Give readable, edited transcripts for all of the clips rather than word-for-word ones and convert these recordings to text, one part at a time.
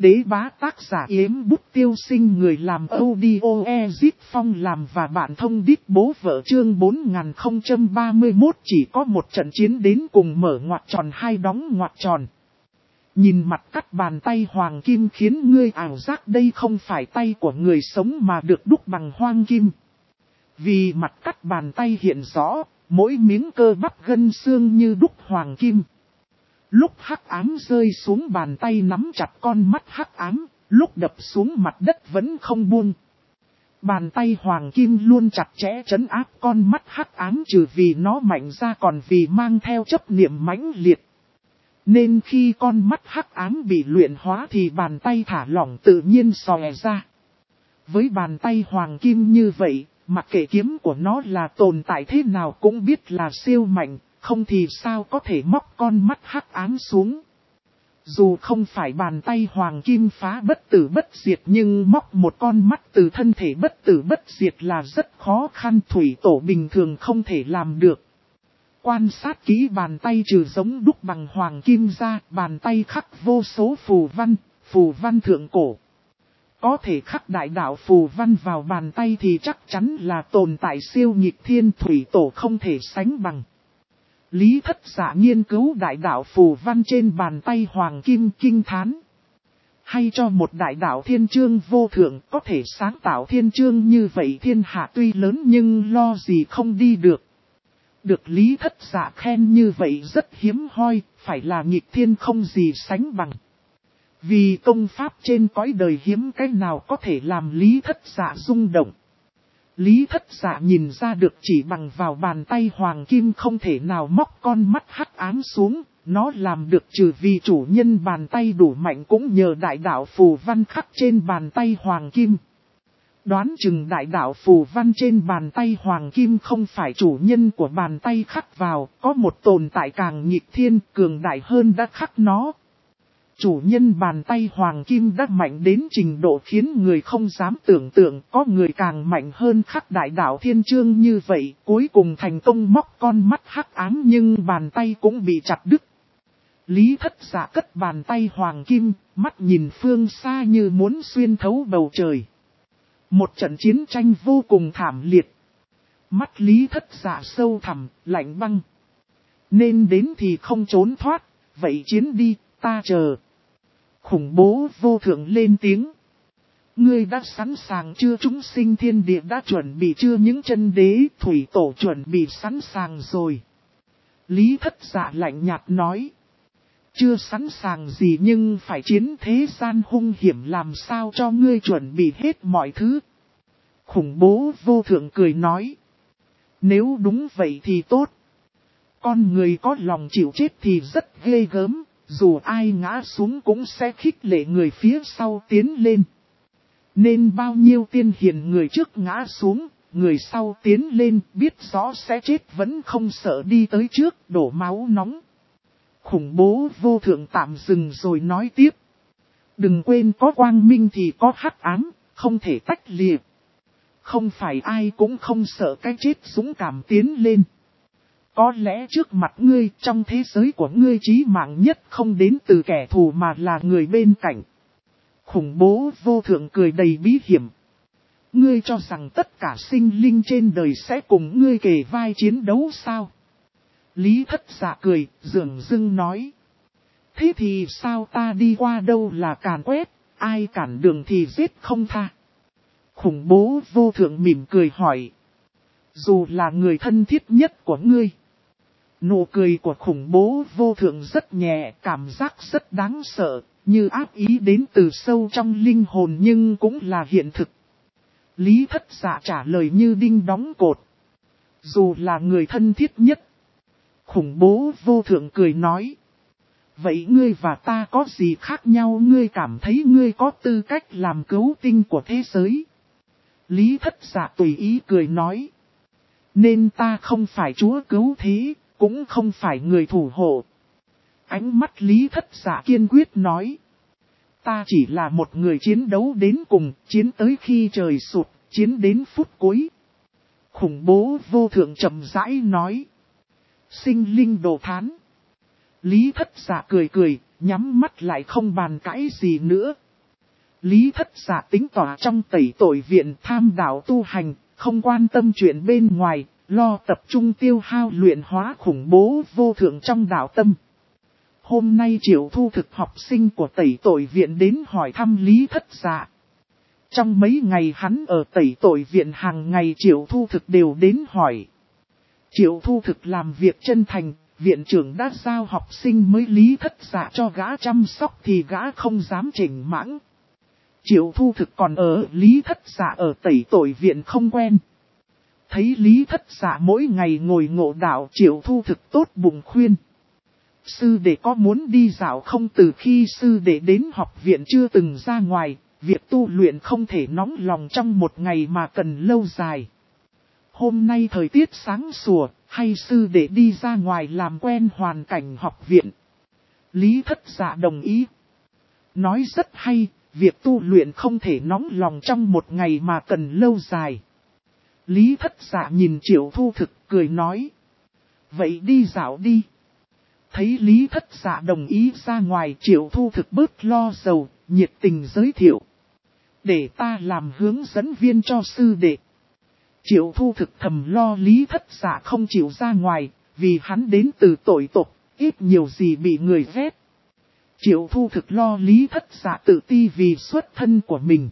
đế bá tác giả Yếm Bút Tiêu Sinh, người làm audio Ezit Phong làm và bạn thông đít bố vợ, chương 4031 chỉ có một trận chiến đến cùng, mở ngoặc tròn hai đóng ngoặc tròn. Nhìn mặt cắt bàn tay hoàng kim khiến ngươi ảo giác đây không phải tay của người sống mà được đúc bằng hoang kim. Vì mặt cắt bàn tay hiện rõ, mỗi miếng cơ bắp gân xương như đúc hoàng kim. Lúc hắc ám rơi xuống bàn tay nắm chặt con mắt hắc ám, lúc đập xuống mặt đất vẫn không buông. Bàn tay hoàng kim luôn chặt chẽ trấn áp con mắt hắc ám, trừ vì nó mạnh ra còn vì mang theo chấp niệm mãnh liệt. Nên khi con mắt hắc ám bị luyện hóa thì bàn tay thả lỏng tự nhiên xòe ra. Với bàn tay hoàng kim như vậy, mặc kệ kiếm của nó là tồn tại thế nào cũng biết là siêu mạnh, không thì sao có thể móc con mắt hắc ám xuống. Dù không phải bàn tay hoàng kim phá bất tử bất diệt nhưng móc một con mắt từ thân thể bất tử bất diệt là rất khó khăn, thủy tổ bình thường không thể làm được. Quan sát kỹ bàn tay trừ giống đúc bằng hoàng kim ra, bàn tay khắc vô số phù văn thượng cổ. Có thể khắc đại đạo phù văn vào bàn tay thì chắc chắn là tồn tại siêu nghịch thiên, thủy tổ không thể sánh bằng. Lý Thất Dạ nghiên cứu đại đạo phù văn trên bàn tay hoàng kim kinh thán. Hay cho một đại đạo thiên chương vô thượng có thể sáng tạo thiên chương như vậy, thiên hạ tuy lớn nhưng lo gì không đi được. Được Lý Thất Dạ khen như vậy rất hiếm hoi, phải là nghịch thiên không gì sánh bằng. Vì công pháp trên cõi đời hiếm cái nào có thể làm Lý Thất Dạ rung động. Lý Thất Dạ nhìn ra được chỉ bằng vào bàn tay hoàng kim không thể nào móc con mắt hắc ám xuống, nó làm được trừ vì chủ nhân bàn tay đủ mạnh cũng nhờ đại đạo phù văn khắc trên bàn tay hoàng kim. Đoán chừng đại đạo phù văn trên bàn tay hoàng kim không phải chủ nhân của bàn tay khắc vào, có một tồn tại càng nghịch thiên cường đại hơn đã khắc nó. Chủ nhân bàn tay hoàng kim đã mạnh đến trình độ khiến người không dám tưởng tượng, có người càng mạnh hơn khắc đại đạo thiên chương như vậy, cuối cùng thành công móc con mắt hắc ám nhưng bàn tay cũng bị chặt đứt. Lý Thất Dạ cất bàn tay hoàng kim, mắt nhìn phương xa như muốn xuyên thấu bầu trời. Một trận chiến tranh vô cùng thảm liệt. Mắt Lý Thất Dạ sâu thẳm, lạnh băng. Nên đến thì không trốn thoát, vậy chiến đi, ta chờ. Khủng bố vô thượng lên tiếng. Ngươi đã sẵn sàng chưa? Chúng sinh thiên địa đã chuẩn bị chưa? Những chân đế thủy tổ chuẩn bị sẵn sàng rồi. Lý Thất Dạ lạnh nhạt nói. Chưa sẵn sàng gì nhưng phải chiến thế gian hung hiểm, làm sao cho ngươi chuẩn bị hết mọi thứ. Khủng bố vô thượng cười nói. Nếu đúng vậy thì tốt. Con người có lòng chịu chết thì rất ghê gớm, dù ai ngã xuống cũng sẽ khích lệ người phía sau tiến lên. Nên bao nhiêu tiên hiền người trước ngã xuống, người sau tiến lên biết rõ sẽ chết vẫn không sợ đi tới trước đổ máu nóng. Khủng bố vô thượng tạm dừng rồi nói tiếp. Đừng quên có quang minh thì có hắc ám, không thể tách liệt. Không phải ai cũng không sợ cái chết dũng cảm tiến lên. Có lẽ trước mặt ngươi trong thế giới của ngươi chí mạng nhất không đến từ kẻ thù mà là người bên cạnh. Khủng bố vô thượng cười đầy bí hiểm. Ngươi cho rằng tất cả sinh linh trên đời sẽ cùng ngươi kề vai chiến đấu sao? Lý Thất Dạ cười, dửng dưng nói. Thế thì sao, ta đi qua đâu là càn quét, ai cản đường thì giết không tha. Khủng bố vô thượng mỉm cười hỏi. Dù là người thân thiết nhất của ngươi. Nụ cười của khủng bố vô thượng rất nhẹ, cảm giác rất đáng sợ, như áp ý đến từ sâu trong linh hồn nhưng cũng là hiện thực. Lý Thất Dạ trả lời như đinh đóng cột. Dù là người thân thiết nhất. Khủng bố vô thượng cười nói. Vậy ngươi và ta có gì khác nhau? Ngươi cảm thấy ngươi có tư cách làm cứu tinh của thế giới. Lý Thất Dạ tùy ý cười nói. Nên ta không phải chúa cứu thế, cũng không phải người thủ hộ. Ánh mắt Lý Thất Dạ kiên quyết nói. Ta chỉ là một người chiến đấu đến cùng, chiến tới khi trời sụp, chiến đến phút cuối. Khủng bố vô thượng chậm rãi nói. Sinh linh đồ thán. Lý Thất Dạ cười cười, nhắm mắt lại không bàn cãi gì nữa. Lý Thất Dạ tính tỏa trong tẩy tội viện tham đạo tu hành, không quan tâm chuyện bên ngoài, lo tập trung tiêu hao luyện hóa khủng bố vô thượng trong đạo tâm. Hôm nay Triệu Thu Thực học sinh của tẩy tội viện đến hỏi thăm Lý Thất Dạ. Trong mấy ngày hắn ở tẩy tội viện hàng ngày Triệu Thu Thực đều đến hỏi. Triệu Thu Thực làm việc chân thành, viện trưởng đã giao học sinh mới Lý Thất Dạ cho gã chăm sóc thì gã không dám chỉnh mãng. Triệu Thu Thực còn ở Lý Thất Dạ ở tẩy tội viện không quen. Thấy Lý Thất Dạ mỗi ngày ngồi ngộ đạo Triệu Thu Thực tốt bụng khuyên. Sư đệ có muốn đi dạo không? Từ khi sư đệ đến học viện chưa từng ra ngoài, việc tu luyện không thể nóng lòng trong một ngày mà cần lâu dài. Hôm nay thời tiết sáng sủa, hay sư đệ đi ra ngoài làm quen hoàn cảnh học viện. Lý Thất Dạ đồng ý. Nói rất hay, việc tu luyện không thể nóng lòng trong một ngày mà cần lâu dài. Lý Thất Dạ nhìn Triệu Thu Thực cười nói. Vậy đi dạo đi. Thấy Lý Thất Dạ đồng ý ra ngoài Triệu Thu Thực bớt lo sầu, nhiệt tình giới thiệu. Để ta làm hướng dẫn viên cho sư đệ. Triệu Thu Thực thầm lo Lý Thất Dạ không chịu ra ngoài, vì hắn đến từ tội tộc, ít nhiều gì bị người ghét. Triệu Thu Thực lo Lý Thất Dạ tự ti vì xuất thân của mình.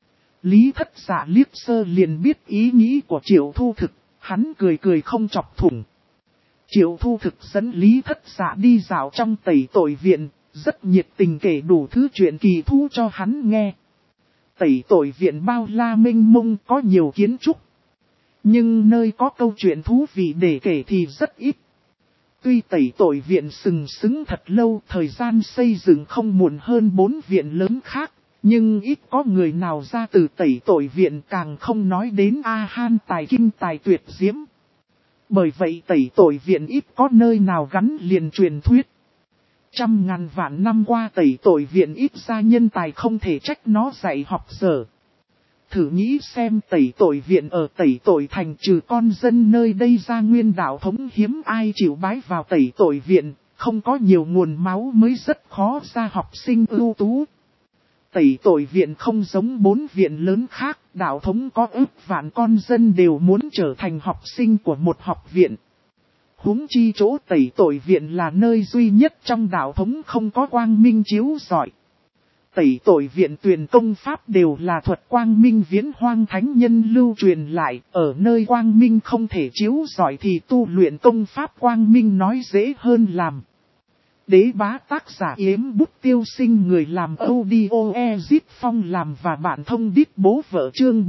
Lý Thất Dạ liếc sơ liền biết ý nghĩ của Triệu Thu Thực, hắn cười cười không chọc thủng. Triệu Thu Thực dẫn Lý Thất Dạ đi dạo trong tẩy tội viện, rất nhiệt tình kể đủ thứ chuyện kỳ thú cho hắn nghe. Tẩy tội viện bao la mênh mông có nhiều kiến trúc. Nhưng nơi có câu chuyện thú vị để kể thì rất ít. Tuy tẩy tội viện sừng sững thật lâu, thời gian xây dựng không muộn hơn 4 viện lớn khác, nhưng ít có người nào ra từ tẩy tội viện, càng không nói đến A-han tài kinh tài tuyệt diễm. Bởi vậy tẩy tội viện ít có nơi nào gắn liền truyền thuyết. Trăm ngàn vạn năm qua tẩy tội viện ít ra nhân tài không thể trách nó dạy học dở. Thử nghĩ xem tẩy tội viện ở tẩy tội thành trừ con dân nơi đây ra nguyên đạo thống hiếm ai chịu bái vào tẩy tội viện, không có nhiều nguồn máu mới rất khó ra học sinh ưu tú. Tẩy tội viện không giống 4 viện lớn khác, đạo thống có ước vạn con dân đều muốn trở thành học sinh của một học viện. Huống chi chỗ tẩy tội viện là nơi duy nhất trong đạo thống không có quang minh chiếu rọi. Tẩy tội viện truyền công pháp đều là thuật quang minh viễn hoang thánh nhân lưu truyền lại, ở nơi quang minh không thể chiếu rọi thì tu luyện công pháp quang minh nói dễ hơn làm. Đế bá tác giả Yếm Bút Tiêu Sinh, người làm audio Ezit Phong làm và bản thông đít bố vợ chương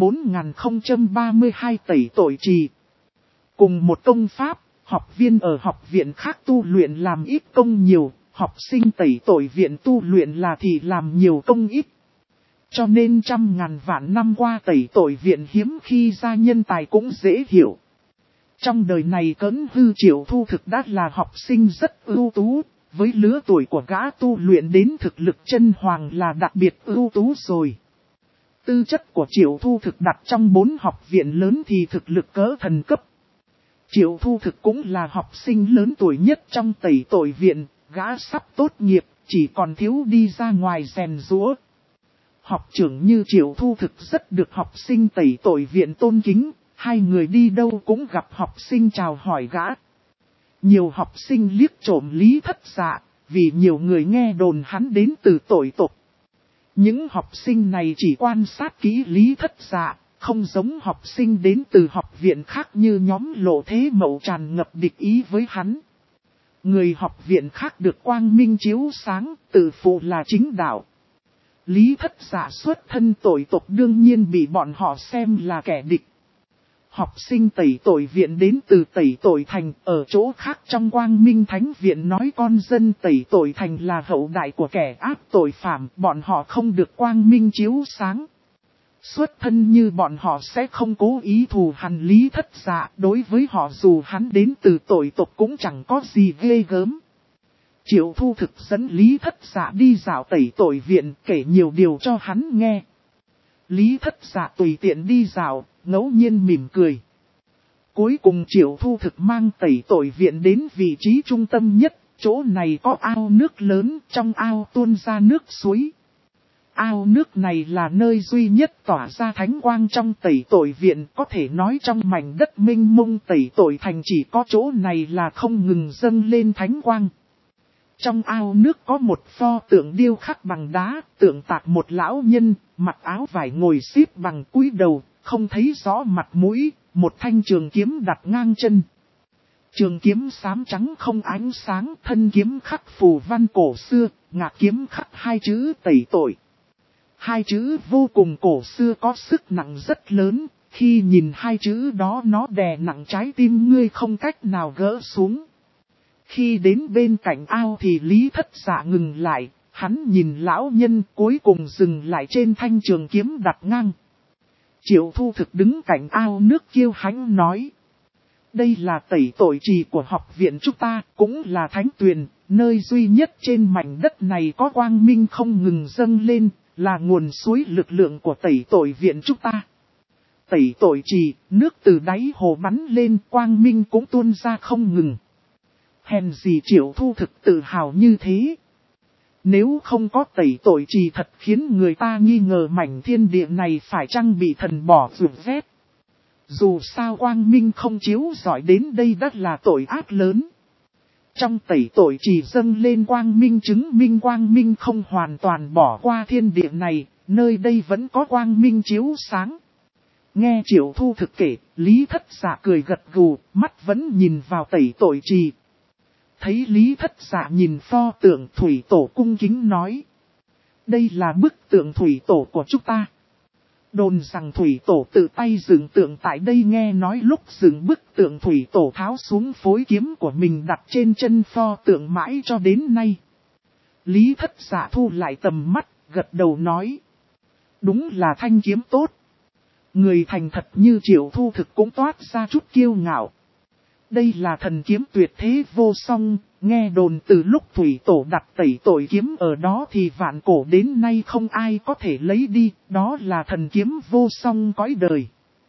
4032 tẩy tội trì. Cùng một công pháp, học viên ở học viện khác tu luyện làm ít công nhiều, học sinh tẩy tội viện tu luyện là thì làm nhiều công ít. Cho nên trăm ngàn vạn năm qua tẩy tội viện hiếm khi ra nhân tài cũng dễ hiểu. Trong đời này Cấn Hư Triệu Thu Thực đã là học sinh rất ưu tú. Với lứa tuổi của gã tu luyện đến thực lực chân hoàng là đặc biệt ưu tú rồi. Tư chất của Triệu Thu Thực đặt trong 4 học viện lớn thì thực lực cỡ thần cấp. Triệu Thu Thực cũng là học sinh lớn tuổi nhất trong tẩy tội viện, gã sắp tốt nghiệp, chỉ còn thiếu đi ra ngoài rèn rũa. Học trưởng như Triệu Thu Thực rất được học sinh tẩy tội viện tôn kính, hai người đi đâu cũng gặp học sinh chào hỏi gã. Nhiều học sinh liếc trộm Lý Thất Dạ, vì nhiều người nghe đồn hắn đến từ tội tộc. Những học sinh này chỉ quan sát kỹ Lý Thất Dạ, không giống học sinh đến từ học viện khác như nhóm Lộ Thế Mậu tràn ngập địch ý với hắn. Người học viện khác được quang minh chiếu sáng, tự phụ là chính đạo. Lý Thất Dạ xuất thân tội tộc đương nhiên bị bọn họ xem là kẻ địch. Học sinh tẩy tội viện đến từ tẩy tội thành, ở chỗ khác trong quang minh thánh viện nói con dân tẩy tội thành là hậu đại của kẻ ác tội phạm, bọn họ không được quang minh chiếu sáng. Xuất thân như bọn họ sẽ không cố ý thù hằn Lý Thất Dạ, đối với họ dù hắn đến từ tội tộc cũng chẳng có gì ghê gớm. Triệu Thu Thực dẫn Lý Thất Dạ đi dạo tẩy tội viện, kể nhiều điều cho hắn nghe. Lý Thất Dạ tùy tiện đi dạo, ngẫu nhiên mỉm cười. Cuối cùng Triệu Thu Thực mang tẩy tội viện đến vị trí trung tâm nhất, chỗ này có ao nước lớn, trong ao tuôn ra nước suối. ao nước này là nơi duy nhất tỏa ra thánh quang trong tẩy tội viện, có thể nói trong mảnh đất mênh mông tẩy tội thành chỉ có chỗ này là không ngừng dâng lên thánh quang. Trong ao nước có một pho tượng điêu khắc bằng đá, tượng tạc một lão nhân, mặc áo vải ngồi xếp bằng cúi đầu, không thấy rõ mặt mũi, một thanh trường kiếm đặt ngang chân. Trường kiếm xám trắng không ánh sáng, thân kiếm khắc phù văn cổ xưa, ngạc kiếm khắc hai chữ tẩy tội. Hai chữ vô cùng cổ xưa có sức nặng rất lớn, khi nhìn hai chữ đó nó đè nặng trái tim ngươi không cách nào gỡ xuống. Khi đến bên cạnh ao thì Lý Thất Dạ ngừng lại, hắn nhìn lão nhân cuối cùng dừng lại trên thanh trường kiếm đặt ngang. Triệu Thu Thực đứng cạnh ao nước kiêu hãnh nói. Đây là tẩy tội trì của học viện chúng ta, cũng là thánh tuyền, nơi duy nhất trên mảnh đất này có quang minh không ngừng dâng lên, là nguồn suối lực lượng của tẩy tội viện chúng ta. Tẩy tội trì, nước từ đáy hồ bắn lên, quang minh cũng tuôn ra không ngừng. Hèn gì Triệu Thu Thực tự hào như thế. Nếu không có tẩy tội trì thật khiến người ta nghi ngờ mảnh thiên địa này phải chăng bị thần bỏ vượt vét. Dù sao quang minh không chiếu rọi đến đây đã là tội ác lớn. Trong tẩy tội trì dâng lên quang minh chứng minh quang minh không hoàn toàn bỏ qua thiên địa này, nơi đây vẫn có quang minh chiếu sáng. Nghe Triệu Thu Thực kể, Lý Thất Dạ cười gật gù, mắt vẫn nhìn vào tẩy tội trì. Thấy Lý Thất Dạ nhìn pho tượng thủy tổ cung kính nói. Đây là bức tượng thủy tổ của chúng ta. Đồn rằng thủy tổ tự tay dựng tượng tại đây, nghe nói lúc dựng bức tượng thủy tổ tháo xuống phối kiếm của mình đặt trên chân pho tượng mãi cho đến nay. Lý Thất Dạ thu lại tầm mắt, gật đầu nói. Đúng là thanh kiếm tốt. Người thành thật như Triệu Thu Thực cũng toát ra chút kiêu ngạo. Đây là thần kiếm tuyệt thế vô song, nghe đồn từ lúc thủy tổ đặt tẩy tội kiếm ở đó thì vạn cổ đến nay không ai có thể lấy đi, đó là thần kiếm vô song cõi đời.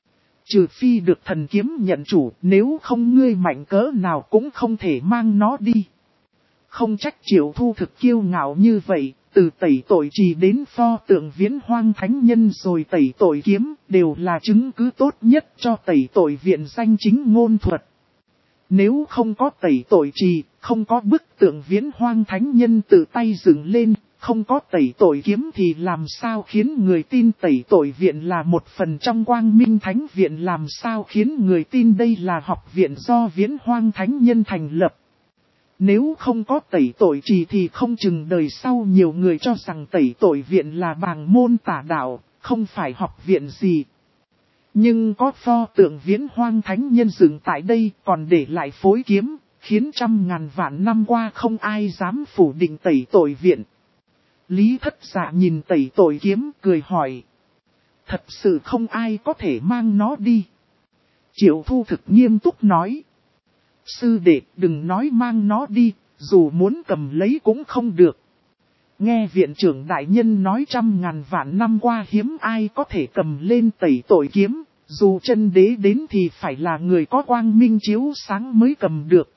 Trừ phi được thần kiếm nhận chủ, nếu không ngươi mạnh cỡ nào cũng không thể mang nó đi. Không trách Triệu Thu Thực kiêu ngạo như vậy, từ tẩy tội trì đến pho tượng Viễn Hoang Thánh Nhân rồi tẩy tội kiếm, đều là chứng cứ tốt nhất cho tẩy tội viện danh chính ngôn thuật. Nếu không có tẩy tội trì, không có bức tượng Viễn Hoang Thánh Nhân tự tay dựng lên, không có tẩy tội kiếm thì làm sao khiến người tin tẩy tội viện là một phần trong Quang Minh Thánh Viện, làm sao khiến người tin đây là học viện do Viễn Hoang Thánh Nhân thành lập. Nếu không có tẩy tội trì thì không chừng đời sau nhiều người cho rằng tẩy tội viện là bàng môn tà đạo, không phải học viện gì. Nhưng có pho tượng Viễn Hoang Thánh Nhân dựng tại đây còn để lại phối kiếm, khiến trăm ngàn vạn năm qua không ai dám phủ định tẩy tội viện. Lý Thất Dạ nhìn tẩy tội kiếm cười hỏi. Thật sự không ai có thể mang nó đi. Triệu Thu Thực nghiêm túc nói. Sư đệ đừng nói mang nó đi, dù muốn cầm lấy cũng không được. Nghe viện trưởng đại nhân nói trăm ngàn vạn năm qua hiếm ai có thể cầm lên tẩy tội kiếm, dù chân đế đến thì phải là người có quang minh chiếu sáng mới cầm được.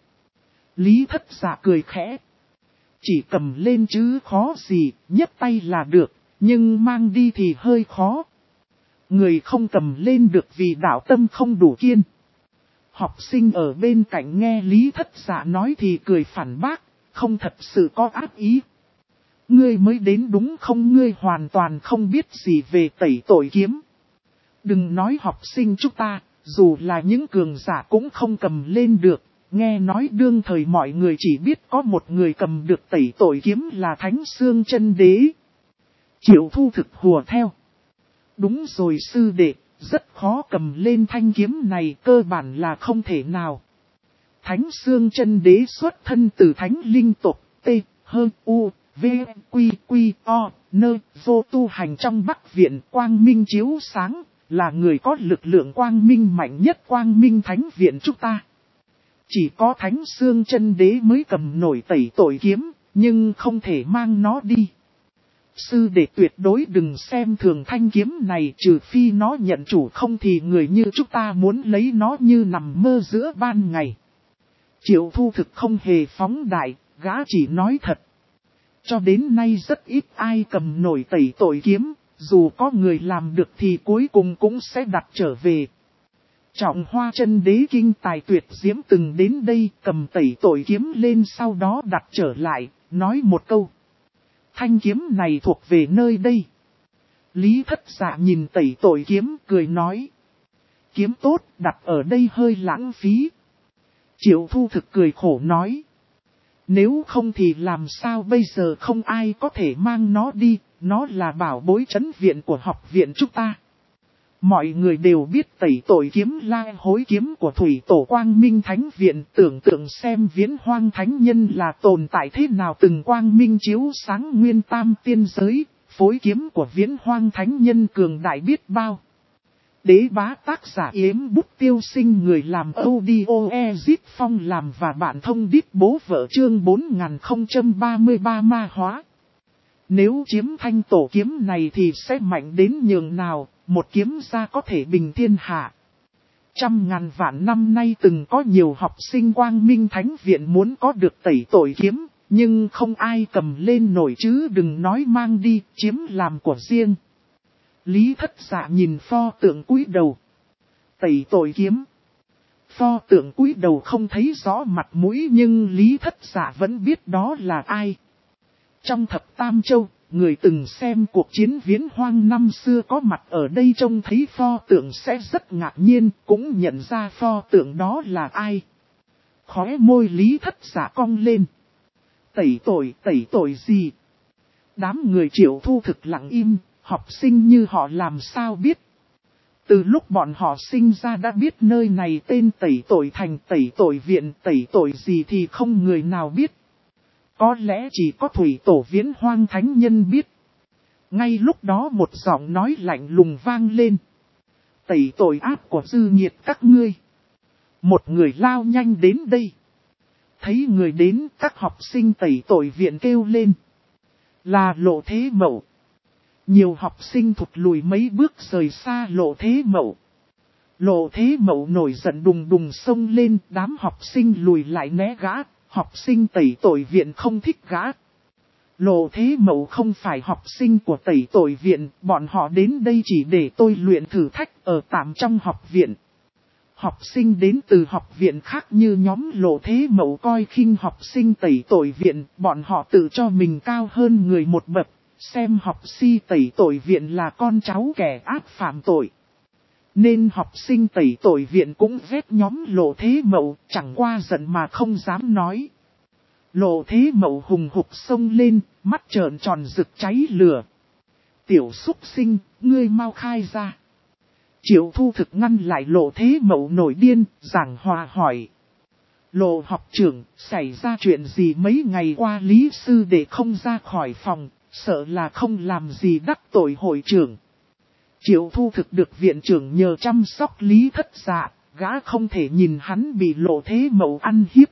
Lý Thất Dạ cười khẽ. Chỉ cầm lên chứ khó gì, nhấc tay là được, nhưng mang đi thì hơi khó. Người không cầm lên được vì đạo tâm không đủ kiên. Học sinh ở bên cạnh nghe Lý Thất Dạ nói thì cười phản bác, không thật sự có ác ý. Ngươi mới đến đúng không, ngươi hoàn toàn không biết gì về tẩy tội kiếm. Đừng nói học sinh chúng ta, dù là những cường giả cũng không cầm lên được, nghe nói đương thời mọi người chỉ biết có một người cầm được tẩy tội kiếm là Thánh Xương Chân Đế. Triệu Thu Thực hùa theo. Đúng rồi sư đệ, rất khó cầm lên thanh kiếm này, cơ bản là không thể nào. Thánh Xương Chân Đế xuất thân từ Thánh Linh tộc, T, H, U, V, Quy, Quy, O, Nơ, vô tu hành trong Bắc Viện Quang Minh chiếu sáng, là người có lực lượng quang minh mạnh nhất Quang Minh Thánh Viện chúng ta. Chỉ có Thánh Xương Chân Đế mới cầm nổi tẩy tội kiếm, nhưng không thể mang nó đi. Sư đệ tuyệt đối đừng xem thường thanh kiếm này, trừ phi nó nhận chủ, không thì người như chúng ta muốn lấy nó như nằm mơ giữa ban ngày. Triệu Thu Thực không hề phóng đại, gã chỉ nói thật. Cho đến nay rất ít ai cầm nổi tẩy tội kiếm, dù có người làm được thì cuối cùng cũng sẽ đặt trở về. Trọng Hoa Chân Đế kinh tài tuyệt diễm từng đến đây cầm tẩy tội kiếm lên sau đó đặt trở lại, nói một câu. Thanh kiếm này thuộc về nơi đây. Lý Thất Dạ nhìn tẩy tội kiếm cười nói. Kiếm tốt đặt ở đây hơi lãng phí. Triệu Thu Thực cười khổ nói. Nếu không thì làm sao bây giờ không ai có thể mang nó đi, nó là bảo bối trấn viện của học viện chúng ta. Mọi người đều biết tẩy tội kiếm là hối kiếm của Thủy Tổ Quang Minh Thánh Viện, tưởng tượng xem Viễn Hoang Thánh Nhân là tồn tại thế nào từng quang minh chiếu sáng nguyên tam tiên giới, phối kiếm của Viễn Hoang Thánh Nhân cường đại biết bao. Đế Bá tác giả Yếm Bút Tiêu Sinh, người làm audio Ezit Phong làm và bạn thông đít bố vợ chương 4033 ma hóa. Nếu chiếm thanh tổ kiếm này thì sẽ mạnh đến nhường nào, một kiếm ra có thể bình thiên hạ. Trăm ngàn vạn năm nay từng có nhiều học sinh Quang Minh Thánh Viện muốn có được tẩy tội kiếm, nhưng không ai cầm lên nổi chứ đừng nói mang đi, chiếm làm của riêng. Lý Thất Dạ nhìn pho tượng cúi đầu. Tẩy tội kiếm. Pho tượng cúi đầu không thấy rõ mặt mũi nhưng Lý Thất Dạ vẫn biết đó là ai. Trong thập tam châu, người từng xem cuộc chiến Viễn Hoang năm xưa có mặt ở đây trông thấy pho tượng sẽ rất ngạc nhiên, cũng nhận ra pho tượng đó là ai. Khóe môi Lý Thất Dạ cong lên. Tẩy tội gì? Đám người Triệu Thu Thực lặng im, học sinh như họ làm sao biết. Từ lúc bọn họ sinh ra đã biết nơi này tên tẩy tội thành, tẩy tội viện, tẩy tội gì thì không người nào biết. Có lẽ chỉ có Thủy Tổ Viễn Hoang Thánh Nhân biết. Ngay lúc đó một giọng nói lạnh lùng vang lên. Tẩy tội ác của dư nhiệt các ngươi. Một người lao nhanh đến đây. Thấy người đến, các học sinh tẩy tội viện kêu lên. Là Lộ Thế Mậu. Nhiều học sinh thụt lùi mấy bước rời xa Lộ Thế Mậu. Lộ Thế Mậu nổi giận đùng đùng xông lên, đám học sinh lùi lại né gã. Học sinh tẩy tội viện không thích gã. Lộ Thế Mậu không phải học sinh của tẩy tội viện, bọn họ đến đây chỉ để tôi luyện thử thách ở tạm trong học viện. Học sinh đến từ học viện khác như nhóm Lộ Thế Mậu coi khinh học sinh tẩy tội viện, bọn họ tự cho mình cao hơn người một bậc, xem học sinh tẩy tội viện là con cháu kẻ ác phạm tội. Nên học sinh tẩy tội viện cũng ghét nhóm Lộ Thế Mậu, chẳng qua giận mà không dám nói. Lộ Thế Mậu hùng hục xông lên, mắt trợn tròn rực cháy lửa. Tiểu súc sinh, ngươi mau khai ra. Triệu Thu Thực ngăn lại Lộ Thế Mậu nổi điên, giảng hòa hỏi. Lộ học trưởng, xảy ra chuyện gì mấy ngày qua Lý sư để không ra khỏi phòng, sợ là không làm gì đắc tội hội trưởng. Triệu Thu Thực được viện trưởng nhờ chăm sóc Lý Thất Dạ, gã không thể nhìn hắn bị Lộ Thế Mậu ăn hiếp.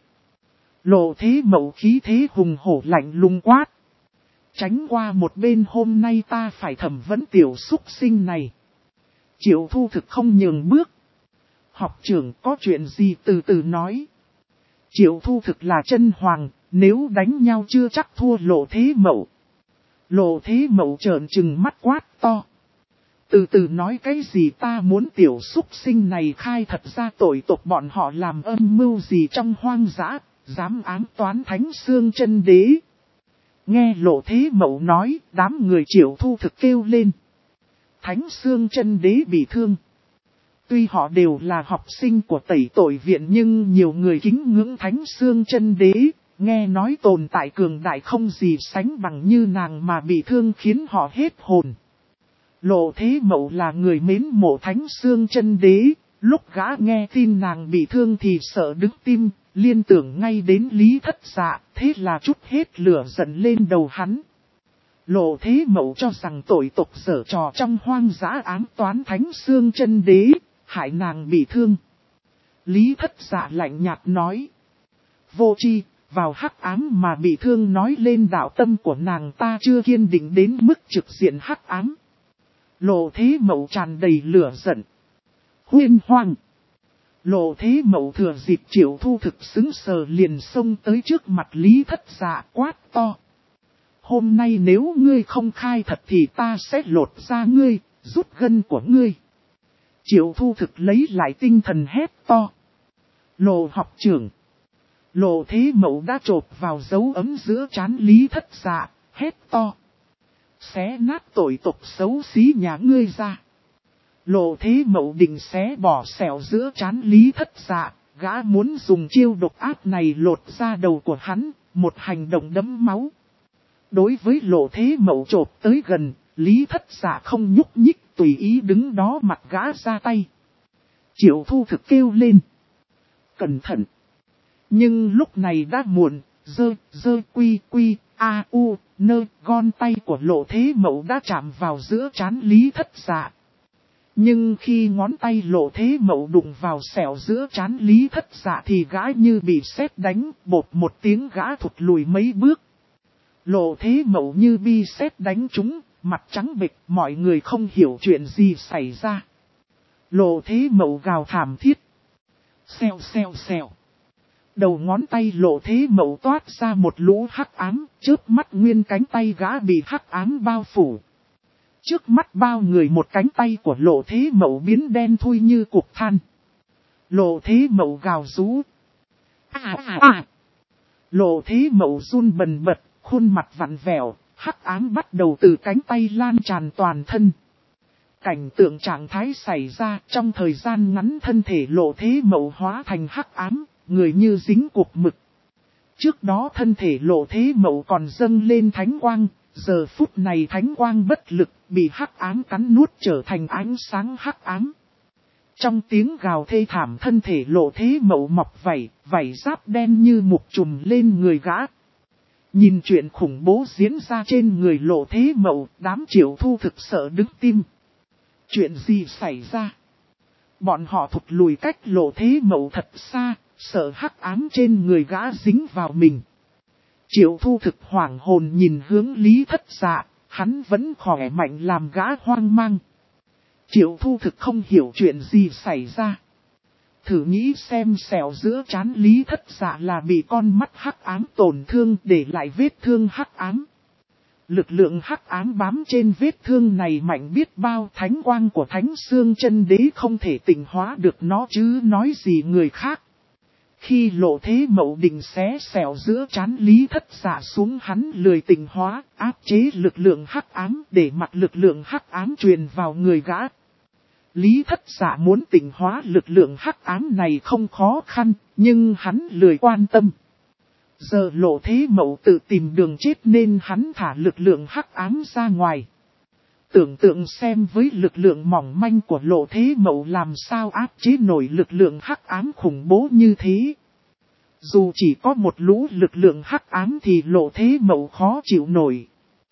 Lộ Thế Mậu khí thế hùng hổ lạnh lùng quát. Tránh qua một bên, hôm nay ta phải thẩm vấn tiểu súc sinh này. Triệu Thu Thực không nhường bước. Học trưởng có chuyện gì từ từ nói. Triệu Thu Thực là chân hoàng, nếu đánh nhau chưa chắc thua Lộ Thế Mậu. Lộ Thế Mậu trợn trừng mắt quát to. Từ từ nói cái gì, ta muốn tiểu súc sinh này khai thật ra tội tộc bọn họ làm âm mưu gì trong hoang dã, dám ám toán Thánh Xương Chân Đế. Nghe Lộ Thế Mậu nói, đám người Triệu Thu Thực kêu lên. Thánh Xương Chân Đế bị thương. Tuy họ đều là học sinh của tẩy tội viện nhưng nhiều người kính ngưỡng Thánh Xương Chân Đế, nghe nói tồn tại cường đại không gì sánh bằng như nàng mà bị thương khiến họ hết hồn. Lộ Thế Mậu là người mến mộ Thánh Xương Chân Đế, lúc gã nghe tin nàng bị thương thì sợ đứng tim, liên tưởng ngay đến Lý Thất Dạ, thế là trút hết lửa giận lên đầu hắn. Lộ Thế Mậu cho rằng tội tộc giở trò trong hoang dã ám toán Thánh Xương Chân Đế, hại nàng bị thương. Lý Thất Dạ lạnh nhạt nói. Vô tri, vào hắc ám mà bị thương, nói lên đạo tâm của nàng ta chưa kiên định đến mức trực diện hắc ám. Lộ Thế Mậu tràn đầy lửa giận. Huyên hoang. Lộ Thế Mậu thừa dịp Triệu Thu Thực sững sờ liền xông tới trước mặt Lý Thất Dạ quát to. hôm nay nếu ngươi không khai thật thì ta sẽ lột ra ngươi, rút gân của ngươi. Triệu Thu Thực lấy lại tinh thần hét to. Lộ học trưởng. Lộ Thế Mậu đã chộp vào dấu ấm giữa trán Lý Thất Dạ, hét to. Xé nát tội tục xấu xí nhà ngươi ra. Lộ Thế Mậu định xé bỏ sẹo giữa trán Lý Thất Dạ, gã muốn dùng chiêu độc ác này lột ra đầu của hắn, một hành động đẫm máu. Đối với Lộ Thế Mậu chộp tới gần, Lý Thất Dạ không nhúc nhích, tùy ý đứng đó mặt gã ra tay. Triệu Thu Thực kêu lên. Cẩn thận! Nhưng lúc này đã muộn, quy, gòn tay của Lộ Thế Mậu đã chạm vào giữa trán Lý Thất Dạ. Nhưng khi ngón tay Lộ Thế Mậu đụng vào sẹo giữa trán Lý Thất Dạ thì gã như bị sét đánh, bột một tiếng gã thụt lùi mấy bước. Lộ Thế Mậu như bị sét đánh trúng, mặt trắng bệch, mọi người không hiểu chuyện gì xảy ra. Lộ Thế Mậu gào thảm thiết. Xèo xèo xèo. Đầu ngón tay Lộ Thế Mậu toát ra một lũ hắc ám, trước mắt nguyên cánh tay gã bị hắc ám bao phủ. Trước mắt bao người một cánh tay của Lộ Thế Mậu biến đen thui như cục than. Lộ Thế Mậu gào rú. Lộ Thế Mậu run bần bật, khuôn mặt vặn vẹo, hắc ám bắt đầu từ cánh tay lan tràn toàn thân. Cảnh tượng trạng thái xảy ra trong thời gian ngắn, thân thể Lộ Thế Mậu hóa thành hắc ám, người như dính cục mực. Trước đó thân thể Lộ Thế Mậu còn dâng lên thánh quang, giờ phút này thánh quang bất lực, bị hắc ám cắn nuốt trở thành ánh sáng hắc ám. Trong tiếng gào thê thảm, thân thể Lộ Thế Mậu mọc vảy giáp đen như mục trùm lên người gã. Nhìn chuyện khủng bố diễn ra trên người Lộ Thế Mậu, đám Triệu Thu Thực sợ đứng tim. Chuyện gì xảy ra? Bọn họ thụt lùi cách Lộ Thế Mậu thật xa, sợ hắc ám trên người gã dính vào mình. Triệu Thu Thực hoảng hồn nhìn hướng Lý Thất Dạ, hắn vẫn khỏe mạnh làm gã hoang mang. Triệu Thu Thực không hiểu chuyện gì xảy ra. Thử nghĩ xem sẹo giữa trán Lý Thất Dạ là bị con mắt hắc ám tổn thương để lại vết thương hắc ám. Lực lượng hắc ám bám trên vết thương này mạnh biết bao, thánh quang của Thánh Xương Chân Đế không thể tịnh hóa được nó chứ nói gì người khác. Khi Lộ Thế Mậu định xé sẹo giữa trán Lý Thất Dạ xuống, hắn lười tịnh hóa, áp chế lực lượng hắc ám để mặc lực lượng hắc ám truyền vào người gã. Lý Thất Dạ muốn tịnh hóa lực lượng hắc ám này không khó khăn, nhưng hắn lười quan tâm. Giờ Lộ Thế Mậu tự tìm đường chết nên hắn thả lực lượng hắc ám ra ngoài. Tưởng tượng xem với lực lượng mỏng manh của Lộ Thế Mậu làm sao áp chế nổi lực lượng hắc ám khủng bố như thế. Dù chỉ có một lũ lực lượng hắc ám thì Lộ Thế Mậu khó chịu nổi.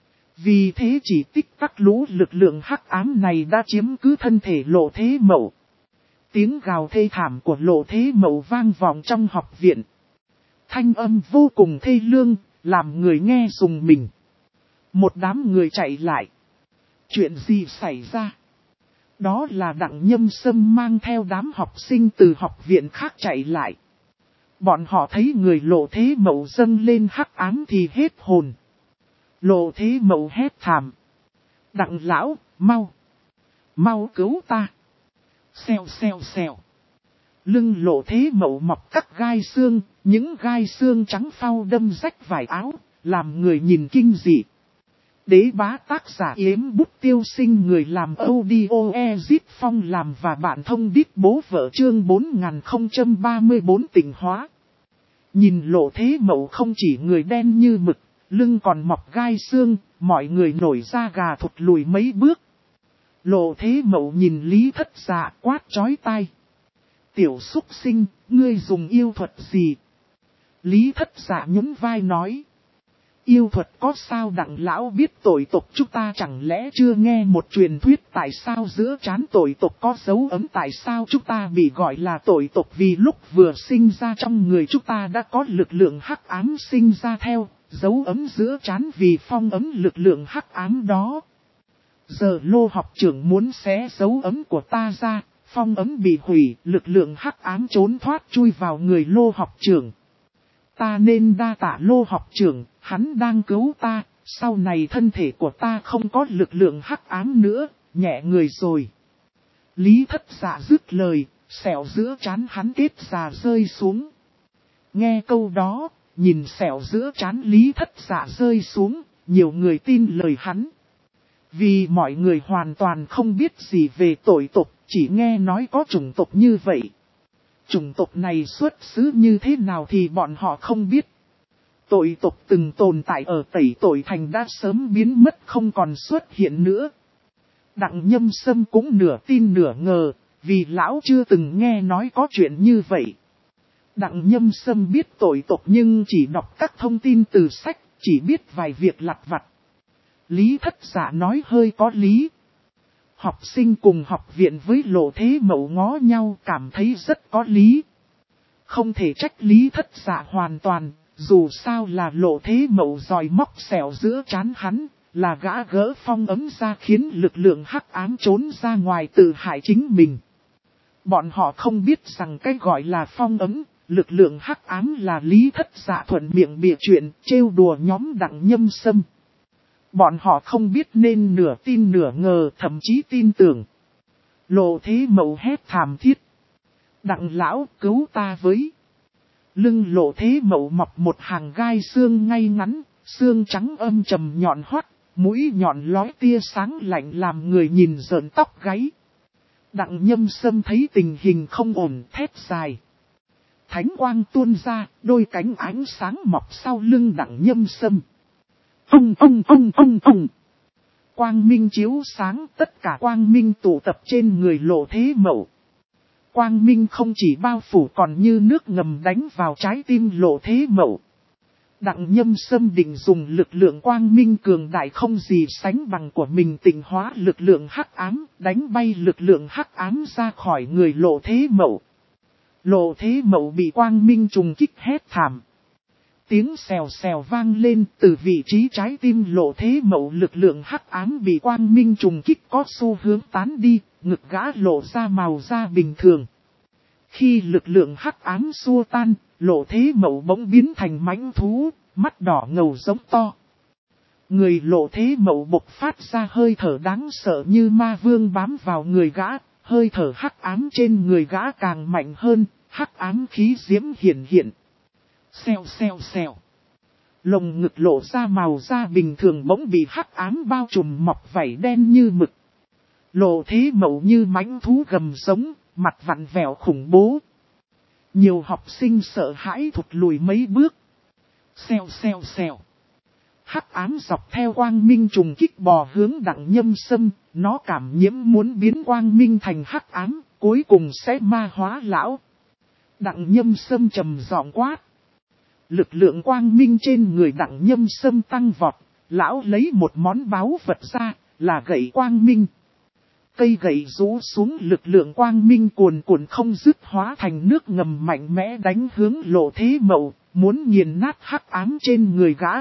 Vì thế chỉ tích tắc lũ lực lượng hắc ám này đã chiếm cứ thân thể Lộ Thế Mậu. Tiếng gào thê thảm của Lộ Thế Mậu vang vọng trong học viện. Thanh âm vô cùng thê lương, làm người nghe rùng mình. Một đám người chạy lại. Chuyện gì xảy ra? Đó là Đặng Nhâm Sâm mang theo đám học sinh từ học viện khác chạy lại. Bọn họ thấy người Lộ Thế Mậu dâng lên hắc ám thì hết hồn. Lộ Thế Mậu hét thảm. Đặng lão, mau cứu ta. Xèo xèo xèo. Lưng Lộ Thế Mậu mọc các gai xương, những gai xương trắng phau đâm rách vải áo, làm người nhìn kinh dị. Đế bá tác giả Yếm Bút Tiêu Sinh, người làm audio Ezit Phong làm và bạn thông đít bố vợ chương 4034 tịnh hóa. Nhìn Lộ Thế Mậu không chỉ người đen như mực, lưng còn mọc gai xương, mọi người nổi da gà thụt lùi mấy bước. Lộ Thế Mậu nhìn Lý Thất Dạ quát chói tai. Tiểu súc sinh, ngươi dùng yêu thuật gì? Lý Thất Dạ nhún vai nói. Yêu thuật có sao Đặng lão biết tội tộc chúng ta chẳng lẽ chưa nghe một truyền thuyết tại sao giữa trán tội tộc có dấu ấm, tại sao chúng ta bị gọi là tội tộc vì lúc vừa sinh ra trong người chúng ta đã có lực lượng hắc ám sinh ra theo, dấu ấm giữa trán vì phong ấm lực lượng hắc ám đó. Giờ Lô học trưởng muốn xé dấu ấm của ta ra, phong ấm bị hủy, lực lượng hắc ám trốn thoát chui vào người Lô học trưởng. Ta nên đa tạ Lô học trưởng, hắn đang cứu ta, Sau này thân thể của ta không có lực lượng hắc ám nữa, nhẹ người rồi. Lý Thất Dạ dứt lời, sẹo giữa trán hắn kết già rơi xuống. Nghe câu đó, nhìn sẹo giữa trán Lý Thất Dạ rơi xuống, nhiều người tin lời hắn. Vì mọi người hoàn toàn không biết gì về tội tộc, chỉ nghe nói có chủng tộc như vậy. Chủng tộc này xuất xứ như thế nào thì bọn họ không biết. Tội tộc từng tồn tại ở Tẩy Tội Thành đã sớm biến mất không còn xuất hiện nữa. Đặng Nhâm Sâm cũng nửa tin nửa ngờ, vì lão chưa từng nghe nói có chuyện như vậy. Đặng Nhâm Sâm biết tội tộc nhưng chỉ đọc các thông tin từ sách, chỉ biết vài việc lặt vặt. Lý Thất Dạ nói hơi có lý. Học sinh cùng học viện với Lộ Thế Mậu ngó nhau cảm thấy rất có lý. Không thể trách Lý Thất Dạ hoàn toàn, dù sao là Lộ Thế Mậu dòi móc xẻo giữa trán hắn, là gã gỡ phong ấm ra khiến lực lượng hắc ám trốn ra ngoài tự hại chính mình. Bọn họ không biết rằng cái gọi là phong ấm, lực lượng hắc ám là Lý Thất Dạ thuận miệng bịa chuyện, trêu đùa nhóm Đặng Nhâm Sâm. Bọn họ không biết nên nửa tin nửa ngờ, thậm chí tin tưởng. Lộ Thế Mậu hét thảm thiết. Đặng lão cứu ta với. Lưng Lộ Thế Mậu mọc một hàng gai xương ngay ngắn, xương trắng âm trầm nhọn hoắt, mũi nhọn lói tia sáng lạnh làm người nhìn rợn tóc gáy. Đặng Nhâm Sâm thấy tình hình không ổn thét dài. Thánh quang tuôn ra, đôi cánh ánh sáng mọc sau lưng Đặng Nhâm Sâm. Ông. Quang minh chiếu sáng, tất cả quang minh tụ tập trên người Lộ Thế Mậu. Quang minh không chỉ bao phủ còn như nước ngầm đánh vào trái tim Lộ Thế Mậu. Đặng Nhâm Sâm định dùng lực lượng quang minh cường đại không gì sánh bằng của mình tịnh hóa lực lượng hắc ám, đánh bay lực lượng hắc ám ra khỏi người Lộ Thế Mậu. Lộ Thế Mậu bị quang minh trùng kích hét thảm. Tiếng xèo xèo vang lên từ vị trí trái tim Lộ Thế Mậu, lực lượng hắc ám bị quang minh trùng kích có xu hướng tán đi, ngực gã lộ ra màu da bình thường. Khi lực lượng hắc ám xua tan, Lộ Thế Mậu bỗng biến thành mãnh thú, mắt đỏ ngầu giống to. Người Lộ Thế Mậu bộc phát ra hơi thở đáng sợ như ma vương bám vào người gã, hơi thở hắc ám trên người gã càng mạnh hơn, hắc ám khí diễm hiện hiện. Xèo. Lồng ngực lộ ra màu da bình thường bỗng bị hắc ám bao trùm mọc vảy đen như mực. Lộ Thế Mậu như mãnh thú gầm giống, mặt vặn vẹo khủng bố. Nhiều học sinh sợ hãi thụt lùi mấy bước. Xèo. Hắc ám dọc theo quang minh trùng kích bò hướng Đặng Nhâm Sâm, nó cảm nhiễm muốn biến quang minh thành hắc ám, cuối cùng sẽ ma hóa lão. Đặng Nhâm Sâm trầm giọng quát. Lực lượng quang minh trên người Đặng Nhâm Sâm tăng vọt, lão lấy một món báu vật ra, là gậy quang minh. Cây gậy rũ xuống, lực lượng quang minh cuồn cuộn không dứt hóa thành nước ngầm mạnh mẽ đánh hướng Lộ Thế Mậu, muốn nghiền nát hắc ám trên người gã.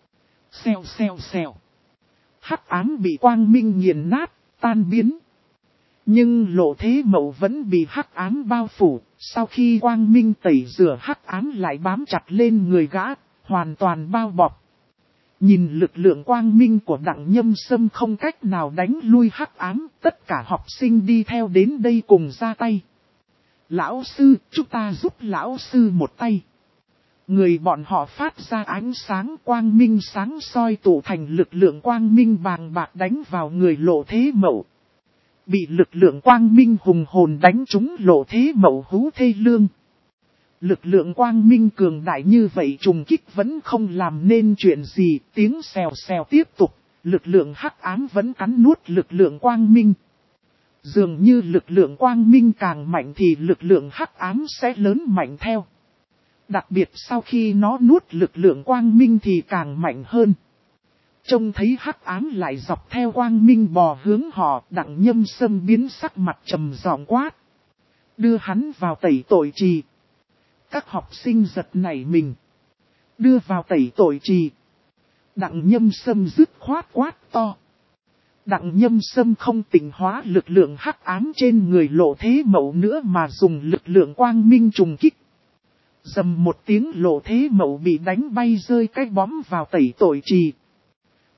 Xèo. Hắc ám bị quang minh nghiền nát, tan biến. Nhưng Lộ Thế Mậu vẫn bị hắc ám bao phủ, sau khi quang minh tẩy rửa hắc ám lại bám chặt lên người gã, hoàn toàn bao bọc. Nhìn lực lượng quang minh của Đặng Nhâm Sâm không cách nào đánh lui hắc ám, tất cả học sinh đi theo đến đây cùng ra tay. Lão sư, chúng ta giúp lão sư một tay. Người bọn họ phát ra ánh sáng quang minh sáng soi tụ thành lực lượng quang minh bàng bạc đánh vào người Lộ Thế Mậu. Bị lực lượng quang minh hùng hồn đánh trúng, Lộ Thế Mậu hú thê lương. Lực lượng quang minh cường đại như vậy trùng kích vẫn không làm nên chuyện gì, tiếng xèo tiếp tục, lực lượng hắc ám vẫn cắn nuốt lực lượng quang minh. Dường như lực lượng quang minh càng mạnh thì lực lượng hắc ám sẽ lớn mạnh theo. Đặc biệt sau khi nó nuốt lực lượng quang minh thì càng mạnh hơn. Trông thấy hắc ám lại dọc theo quang minh bò hướng họ, Đặng Nhâm Sâm biến sắc mặt trầm giọng quát. Đưa hắn vào tẩy tội trì. Các học sinh giật nảy mình. Đưa vào tẩy tội trì. Đặng Nhâm Sâm dứt khoát quát to. Đặng Nhâm Sâm không tịnh hóa lực lượng hắc ám trên người Lộ Thế Mậu nữa mà dùng lực lượng quang minh trùng kích. Dầm một tiếng, Lộ Thế Mậu bị đánh bay rơi cái bóm vào tẩy tội trì.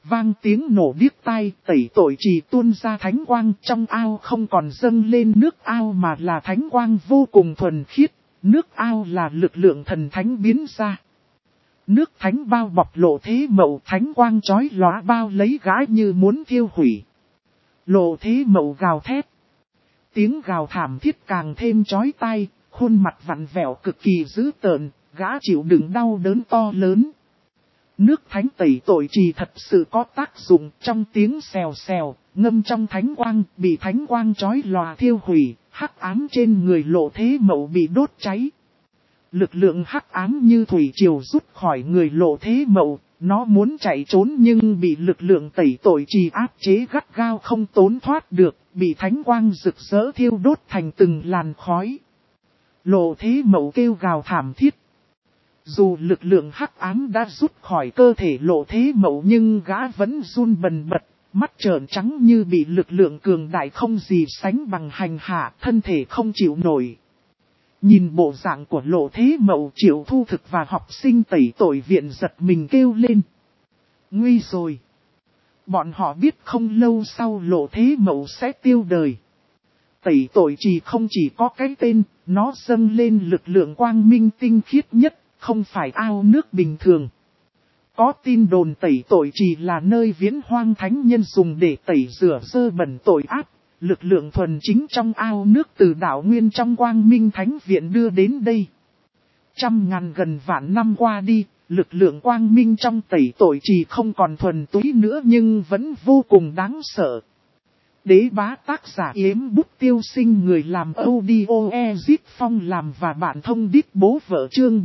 Vang tiếng nổ điếc tai, tẩy tội trì tuôn ra thánh quang, trong ao không còn dâng lên nước ao mà là thánh quang vô cùng thuần khiết, nước ao là lực lượng thần thánh biến ra. Nước thánh bao bọc Lộ Thế Mậu, thánh quang chói lóa bao lấy gái như muốn thiêu hủy. Lộ Thế Mậu gào thét. Tiếng gào thảm thiết càng thêm chói tai, khuôn mặt vặn vẹo cực kỳ dữ tợn, gã chịu đựng đau đớn to lớn. Nước thánh tẩy tội trì thật sự có tác dụng, trong tiếng xèo xèo, ngâm trong thánh quang, bị thánh quang chói lòa thiêu hủy, hắc ám trên người Lộ Thế Mậu bị đốt cháy. Lực lượng hắc ám như thủy triều rút khỏi người Lộ Thế Mậu, nó muốn chạy trốn nhưng bị lực lượng tẩy tội trì áp chế gắt gao không trốn thoát được, bị thánh quang rực rỡ thiêu đốt thành từng làn khói. Lộ Thế Mậu kêu gào thảm thiết. Dù lực lượng hắc ám đã rút khỏi cơ thể Lộ Thế Mậu nhưng gã vẫn run bần bật, mắt trợn trắng như bị lực lượng cường đại không gì sánh bằng hành hạ, thân thể không chịu nổi. Nhìn bộ dạng của Lộ Thế Mậu, Triệu Thu Thực và học sinh tẩy tội viện giật mình kêu lên. Nguy rồi! Bọn họ biết không lâu sau Lộ Thế Mậu sẽ tiêu đời. Tẩy tội trì không chỉ có cái tên, nó dâng lên lực lượng quang minh tinh khiết nhất, không phải ao nước bình thường. Có tin đồn tẩy tội trì là nơi viễn hoang thánh nhân dùng để tẩy rửa dơ bẩn tội ác. Lực lượng thuần chính trong ao nước từ đảo nguyên trong quang minh thánh viện đưa đến đây. Trăm ngàn gần vạn năm qua đi, lực lượng quang minh trong tẩy tội trì không còn thuần túy nữa nhưng vẫn vô cùng đáng sợ. Đế bá tác giả Yếm Bút Tiêu Sinh, người làm audio Ezit Phong làm và bạn thông đít bố vợ chương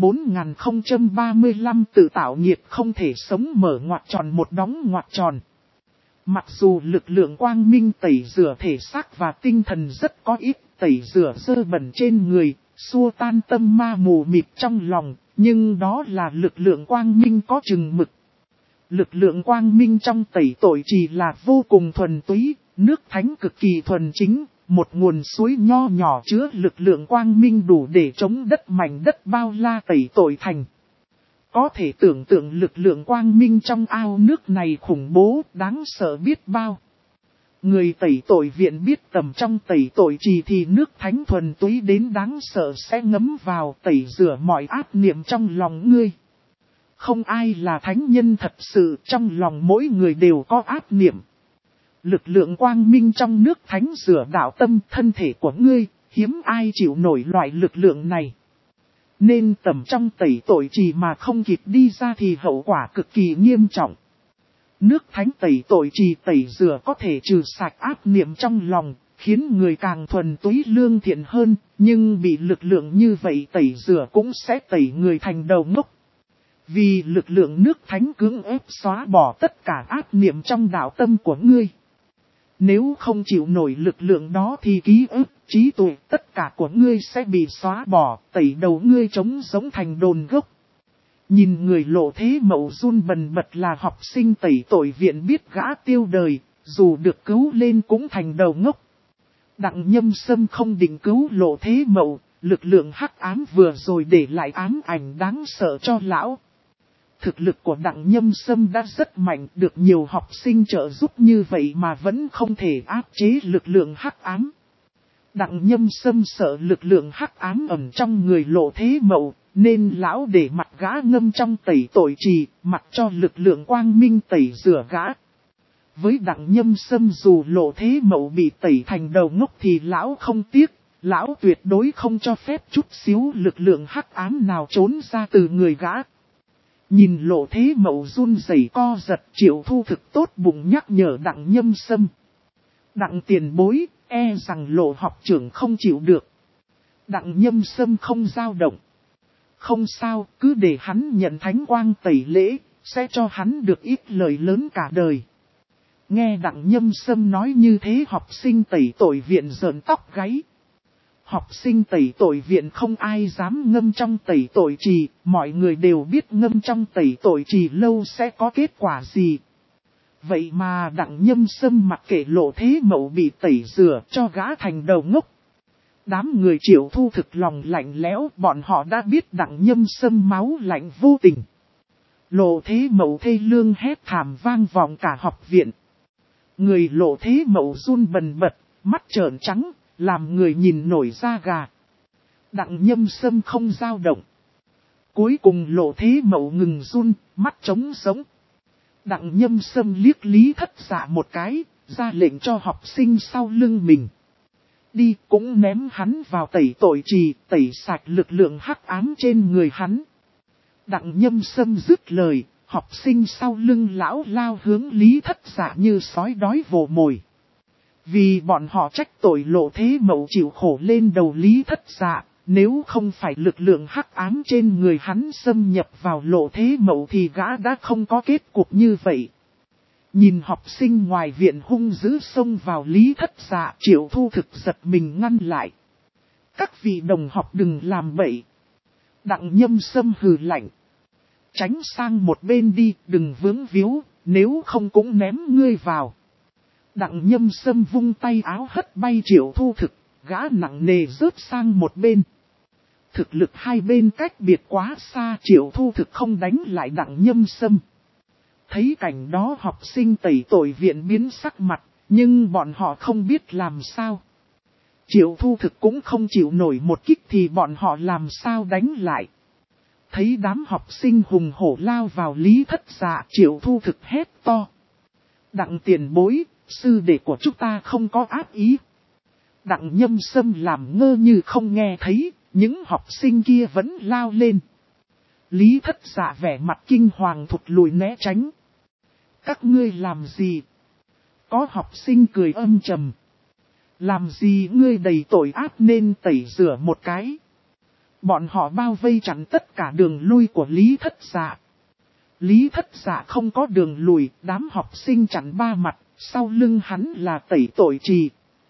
4035 tự tạo nghiệp không thể sống mở ngoặc tròn một đóng ngoặc tròn. Mặc dù lực lượng quang minh tẩy rửa thể xác và tinh thần rất có ít, tẩy rửa dơ bẩn trên người, xua tan tâm ma mù mịt trong lòng, nhưng đó là lực lượng quang minh có chừng mực. Lực lượng quang minh trong tẩy tội trì là vô cùng thuần túy, nước thánh cực kỳ thuần chính, một nguồn suối nho nhỏ chứa lực lượng quang minh đủ để chống đất mảnh đất bao la tẩy tội thành. Có thể tưởng tượng lực lượng quang minh trong ao nước này khủng bố, đáng sợ biết bao. Người tẩy tội viện biết tầm trong tẩy tội trì thì nước thánh thuần túy đến đáng sợ sẽ ngấm vào tẩy rửa mọi ác niệm trong lòng ngươi. Không ai là thánh nhân thật sự, trong lòng mỗi người đều có ác niệm. Lực lượng quang minh trong nước thánh rửa đạo tâm thân thể của ngươi, hiếm ai chịu nổi loại lực lượng này. Nên tầm trong tẩy tội trì mà không kịp đi ra thì hậu quả cực kỳ nghiêm trọng. Nước thánh tẩy tội trì tẩy rửa có thể trừ sạch ác niệm trong lòng, khiến người càng thuần túy lương thiện hơn, nhưng bị lực lượng như vậy tẩy rửa cũng sẽ tẩy người thành đầu ngốc. Vì lực lượng nước thánh cưỡng ép xóa bỏ tất cả ác niệm trong đạo tâm của ngươi. Nếu không chịu nổi lực lượng đó thì ký ức, trí tuệ tất cả của ngươi sẽ bị xóa bỏ, tẩy đầu ngươi trống giống thành đồn gốc. Nhìn người Lộ Thế Mậu run bần bật là học sinh tẩy tội viện biết gã tiêu đời, dù được cứu lên cũng thành đầu ngốc. Đặng Nhâm Sâm không định cứu Lộ Thế Mậu, lực lượng hắc ám vừa rồi để lại ám ảnh đáng sợ cho lão. Thực lực của Đặng Nhâm Sâm đã rất mạnh, được nhiều học sinh trợ giúp như vậy mà vẫn không thể áp chế lực lượng hắc ám. Đặng Nhâm Sâm sợ lực lượng hắc ám ẩn trong người Lộ Thế Mậu, nên lão để mặt gã ngâm trong tẩy tội trì, mặc cho lực lượng quang minh tẩy rửa gã. Với Đặng Nhâm Sâm dù Lộ Thế Mậu bị tẩy thành đầu ngốc thì lão không tiếc, lão tuyệt đối không cho phép chút xíu lực lượng hắc ám nào trốn ra từ người gã. Nhìn Lộ Thế Mậu run rẩy co giật, Triệu Thu Thực tốt bụng nhắc nhở Đặng Nhâm Sâm. Đặng tiền bối, e rằng Lộ học trưởng không chịu được. Đặng Nhâm Sâm không dao động. Không sao, cứ để hắn nhận thánh quang tẩy lễ, sẽ cho hắn được ít lời lớn cả đời. Nghe Đặng Nhâm Sâm nói như thế học sinh tẩy tội viện rợn tóc gáy. Học sinh tẩy tội viện không ai dám ngâm trong tẩy tội trì, mọi người đều biết ngâm trong tẩy tội trì lâu sẽ có kết quả gì. Vậy mà Đặng Nhâm Sâm mặc kệ Lộ Thế Mậu bị tẩy rửa cho gã thành đầu ngốc. Đám người Triệu Thu Thực lòng lạnh lẽo, bọn họ đã biết Đặng Nhâm Sâm máu lạnh vô tình. Lộ Thế Mậu thê lương hét thảm vang vọng cả học viện. Người Lộ Thế Mậu run bần bật, mắt trợn trắng, làm người nhìn nổi da gà. Đặng Nhâm Sâm không dao động. Cuối cùng Lộ Thế Mậu ngừng run, mắt trống sống. Đặng Nhâm Sâm liếc Lý Thất Dạ một cái, ra lệnh cho học sinh sau lưng mình. Đi, cũng ném hắn vào tẩy tội trì, tẩy sạch lực lượng hắc ám trên người hắn. Đặng Nhâm Sâm dứt lời, học sinh sau lưng lão lao hướng Lý Thất Dạ như sói đói vồ mồi. Vì bọn họ trách tội Lộ Thế Mậu chịu khổ lên đầu Lý Thất Dạ, nếu không phải lực lượng hắc ám trên người hắn xâm nhập vào Lộ Thế Mậu thì gã đã không có kết cục như vậy. Nhìn học sinh ngoài viện hung dữ xông vào Lý Thất Dạ, Triệu Thu Thực giật mình ngăn lại. Các vị đồng học đừng làm bậy. Đặng Nhâm Sâm hừ lạnh. Tránh sang một bên đi, đừng vướng víu, nếu không cũng ném ngươi vào. Đặng Nhâm Sâm vung tay áo hất bay Triệu Thu Thực, gã nặng nề rớt sang một bên. Thực lực hai bên cách biệt quá xa, Triệu Thu Thực không đánh lại Đặng Nhâm Sâm. Thấy cảnh đó học sinh tẩy tội viện biến sắc mặt, nhưng bọn họ không biết làm sao. Triệu Thu Thực cũng không chịu nổi một kích thì bọn họ làm sao đánh lại. Thấy đám học sinh hùng hổ lao vào Lý Thất Dạ, Triệu Thu Thực hét to. Đặng tiền bối, sư đệ của chúng ta không có ác ý. Đặng Nhâm Sâm làm ngơ như không nghe thấy, những học sinh kia vẫn lao lên. Lý Thất Dạ vẻ mặt kinh hoàng thụt lùi né tránh. Các ngươi làm gì? Có học sinh cười âm trầm. Làm gì ngươi đầy tội ác nên tẩy rửa một cái. Bọn họ bao vây chặn tất cả đường lui của Lý Thất Dạ. Lý Thất Dạ không có đường lùi, đám học sinh chặn ba mặt, sau lưng hắn là tẩy tội trì.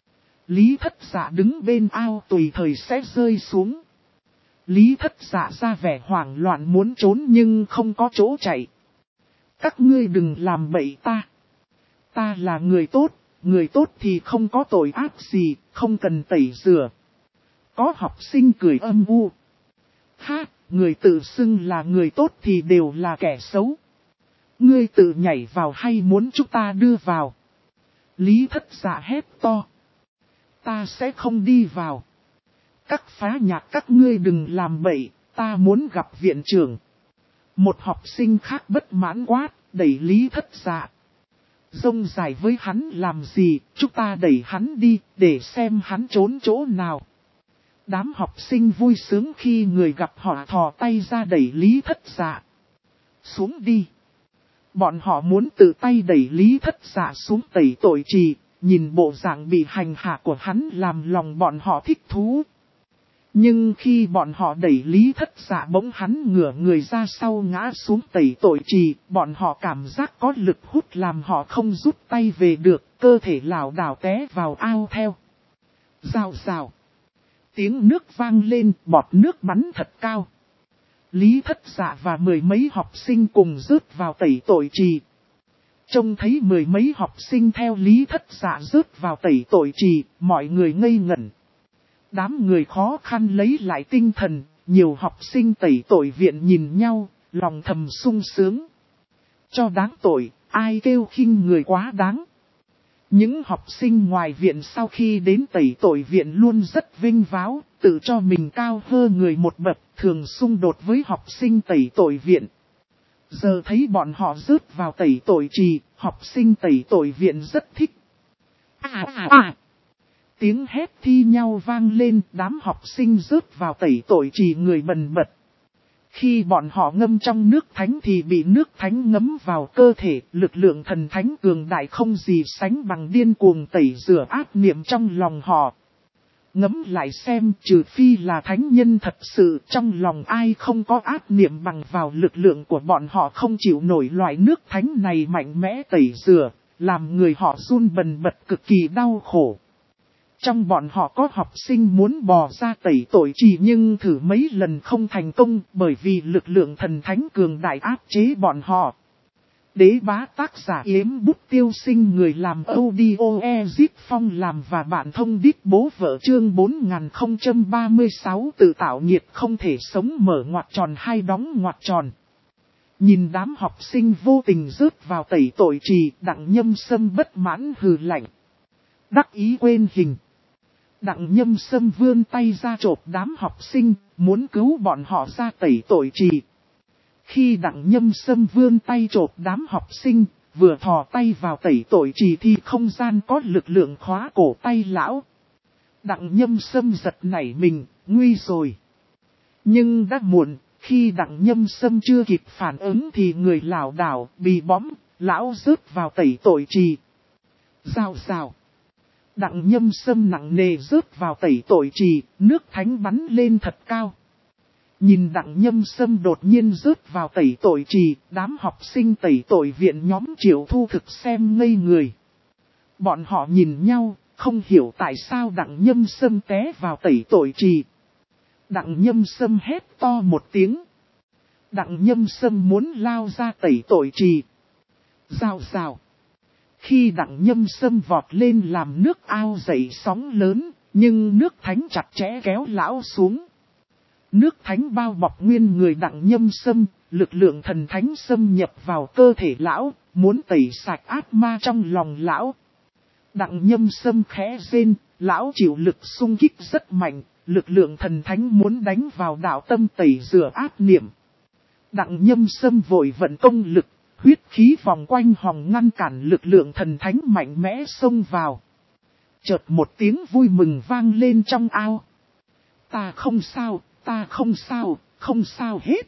Lý Thất Dạ đứng bên ao tùy thời sẽ rơi xuống. Lý Thất Dạ ra vẻ hoảng loạn muốn trốn nhưng không có chỗ chạy. Các ngươi đừng làm bậy ta. Ta là người tốt thì không có tội ác gì, không cần tẩy rửa. Có học sinh cười âm u. Ha, người tự xưng là người tốt thì đều là kẻ xấu. Ngươi tự nhảy vào hay muốn chúng ta đưa vào? Lý Thất Dạ hét to. Ta sẽ không đi vào. Các phá nhạc các ngươi đừng làm bậy, ta muốn gặp viện trưởng. Một học sinh khác bất mãn quát, đẩy Lý Thất Dạ. Rông dài với hắn làm gì, chúng ta đẩy hắn đi, để xem hắn trốn chỗ nào. Đám học sinh vui sướng khi người gặp họ thò tay ra đẩy Lý Thất Dạ. Xuống đi. Bọn họ muốn tự tay đẩy Lý Thất Dạ xuống tẩy tội trì, nhìn bộ dạng bị hành hạ của hắn làm lòng bọn họ thích thú. Nhưng khi bọn họ đẩy Lý Thất Dạ bỗng hắn ngửa người ra sau ngã xuống tẩy tội trì, bọn họ cảm giác có lực hút làm họ không rút tay về được, cơ thể lảo đảo té vào ao theo. Rào rào. Tiếng nước vang lên, bọt nước bắn thật cao. Lý Thất Dạ và mười mấy học sinh cùng rớt vào tẩy tội trì. Trông thấy mười mấy học sinh theo Lý Thất Dạ rớt vào tẩy tội trì, mọi người ngây ngẩn. Đám người khó khăn lấy lại tinh thần, nhiều học sinh tẩy tội viện nhìn nhau, lòng thầm sung sướng. Cho đáng tội, ai kêu khinh người quá đáng. Những học sinh ngoài viện sau khi đến tẩy tội viện luôn rất vinh váo, tự cho mình cao hơn người một bậc, thường xung đột với học sinh tẩy tội viện. Giờ thấy bọn họ rớt vào tẩy tội trì, học sinh tẩy tội viện rất thích. Tiếng hét thi nhau vang lên, đám học sinh rớt vào tẩy tội trì người bần bật. Khi bọn họ ngâm trong nước thánh thì bị nước thánh ngấm vào cơ thể, lực lượng thần thánh cường đại không gì sánh bằng điên cuồng tẩy rửa ác niệm trong lòng họ. Ngẫm lại xem, trừ phi là thánh nhân thật sự, trong lòng ai không có ác niệm bằng vào lực lượng của bọn họ không chịu nổi loại nước thánh này mạnh mẽ tẩy rửa, làm người họ run bần bật cực kỳ đau khổ. Trong bọn họ có học sinh muốn bò ra tẩy tội trì nhưng thử mấy lần không thành công bởi vì lực lượng thần thánh cường đại áp chế bọn họ. Đế bá tác giả Yếm Bút Tiêu Sinh, người làm audio Ezip Phong làm và bạn thông đít bố vợ, chương 4036 tự tạo nhiệt không thể sống mở ngoặc tròn hay đóng ngoặc tròn. Nhìn đám học sinh vô tình rớt vào tẩy tội trì, Đặng Nhâm Sâm bất mãn hừ lạnh. Đắc ý quên hình. Đặng Nhâm Sâm vươn tay ra chộp đám học sinh, muốn cứu bọn họ ra tẩy tội trì. Khi Đặng Nhâm Sâm vươn tay chộp đám học sinh, vừa thò tay vào tẩy tội trì thì không gian có lực lượng khóa cổ tay lão. Đặng Nhâm Sâm giật nảy mình, nguy rồi. Nhưng đã muộn, khi Đặng Nhâm Sâm chưa kịp phản ứng thì người lảo đảo, bị bõm, lão rớt vào tẩy tội trì. Rào rào. Đặng Nhâm Sâm nặng nề rớt vào tẩy tội trì, nước thánh bắn lên thật cao. Nhìn Đặng Nhâm Sâm đột nhiên rớt vào tẩy tội trì, đám học sinh tẩy tội viện nhóm Triệu Thu Thực xem ngây người. Bọn họ nhìn nhau, không hiểu tại sao Đặng Nhâm Sâm té vào tẩy tội trì. Đặng Nhâm Sâm hét to một tiếng. Đặng Nhâm Sâm muốn lao ra tẩy tội trì. Rào rào. Khi Đặng Nhâm Sâm vọt lên làm nước ao dậy sóng lớn, nhưng nước thánh chặt chẽ kéo lão xuống. Nước thánh bao bọc nguyên người Đặng Nhâm Sâm, lực lượng thần thánh xâm nhập vào cơ thể lão, muốn tẩy sạch ác ma trong lòng lão. Đặng Nhâm Sâm khẽ rên, lão chịu lực xung kích rất mạnh, lực lượng thần thánh muốn đánh vào đạo tâm tẩy rửa ác niệm. Đặng Nhâm Sâm vội vận công lực, huyết khí vòng quanh hòng ngăn cản lực lượng thần thánh mạnh mẽ xông vào. Chợt một tiếng vui mừng vang lên trong ao. Ta không sao, ta không sao, không sao hết.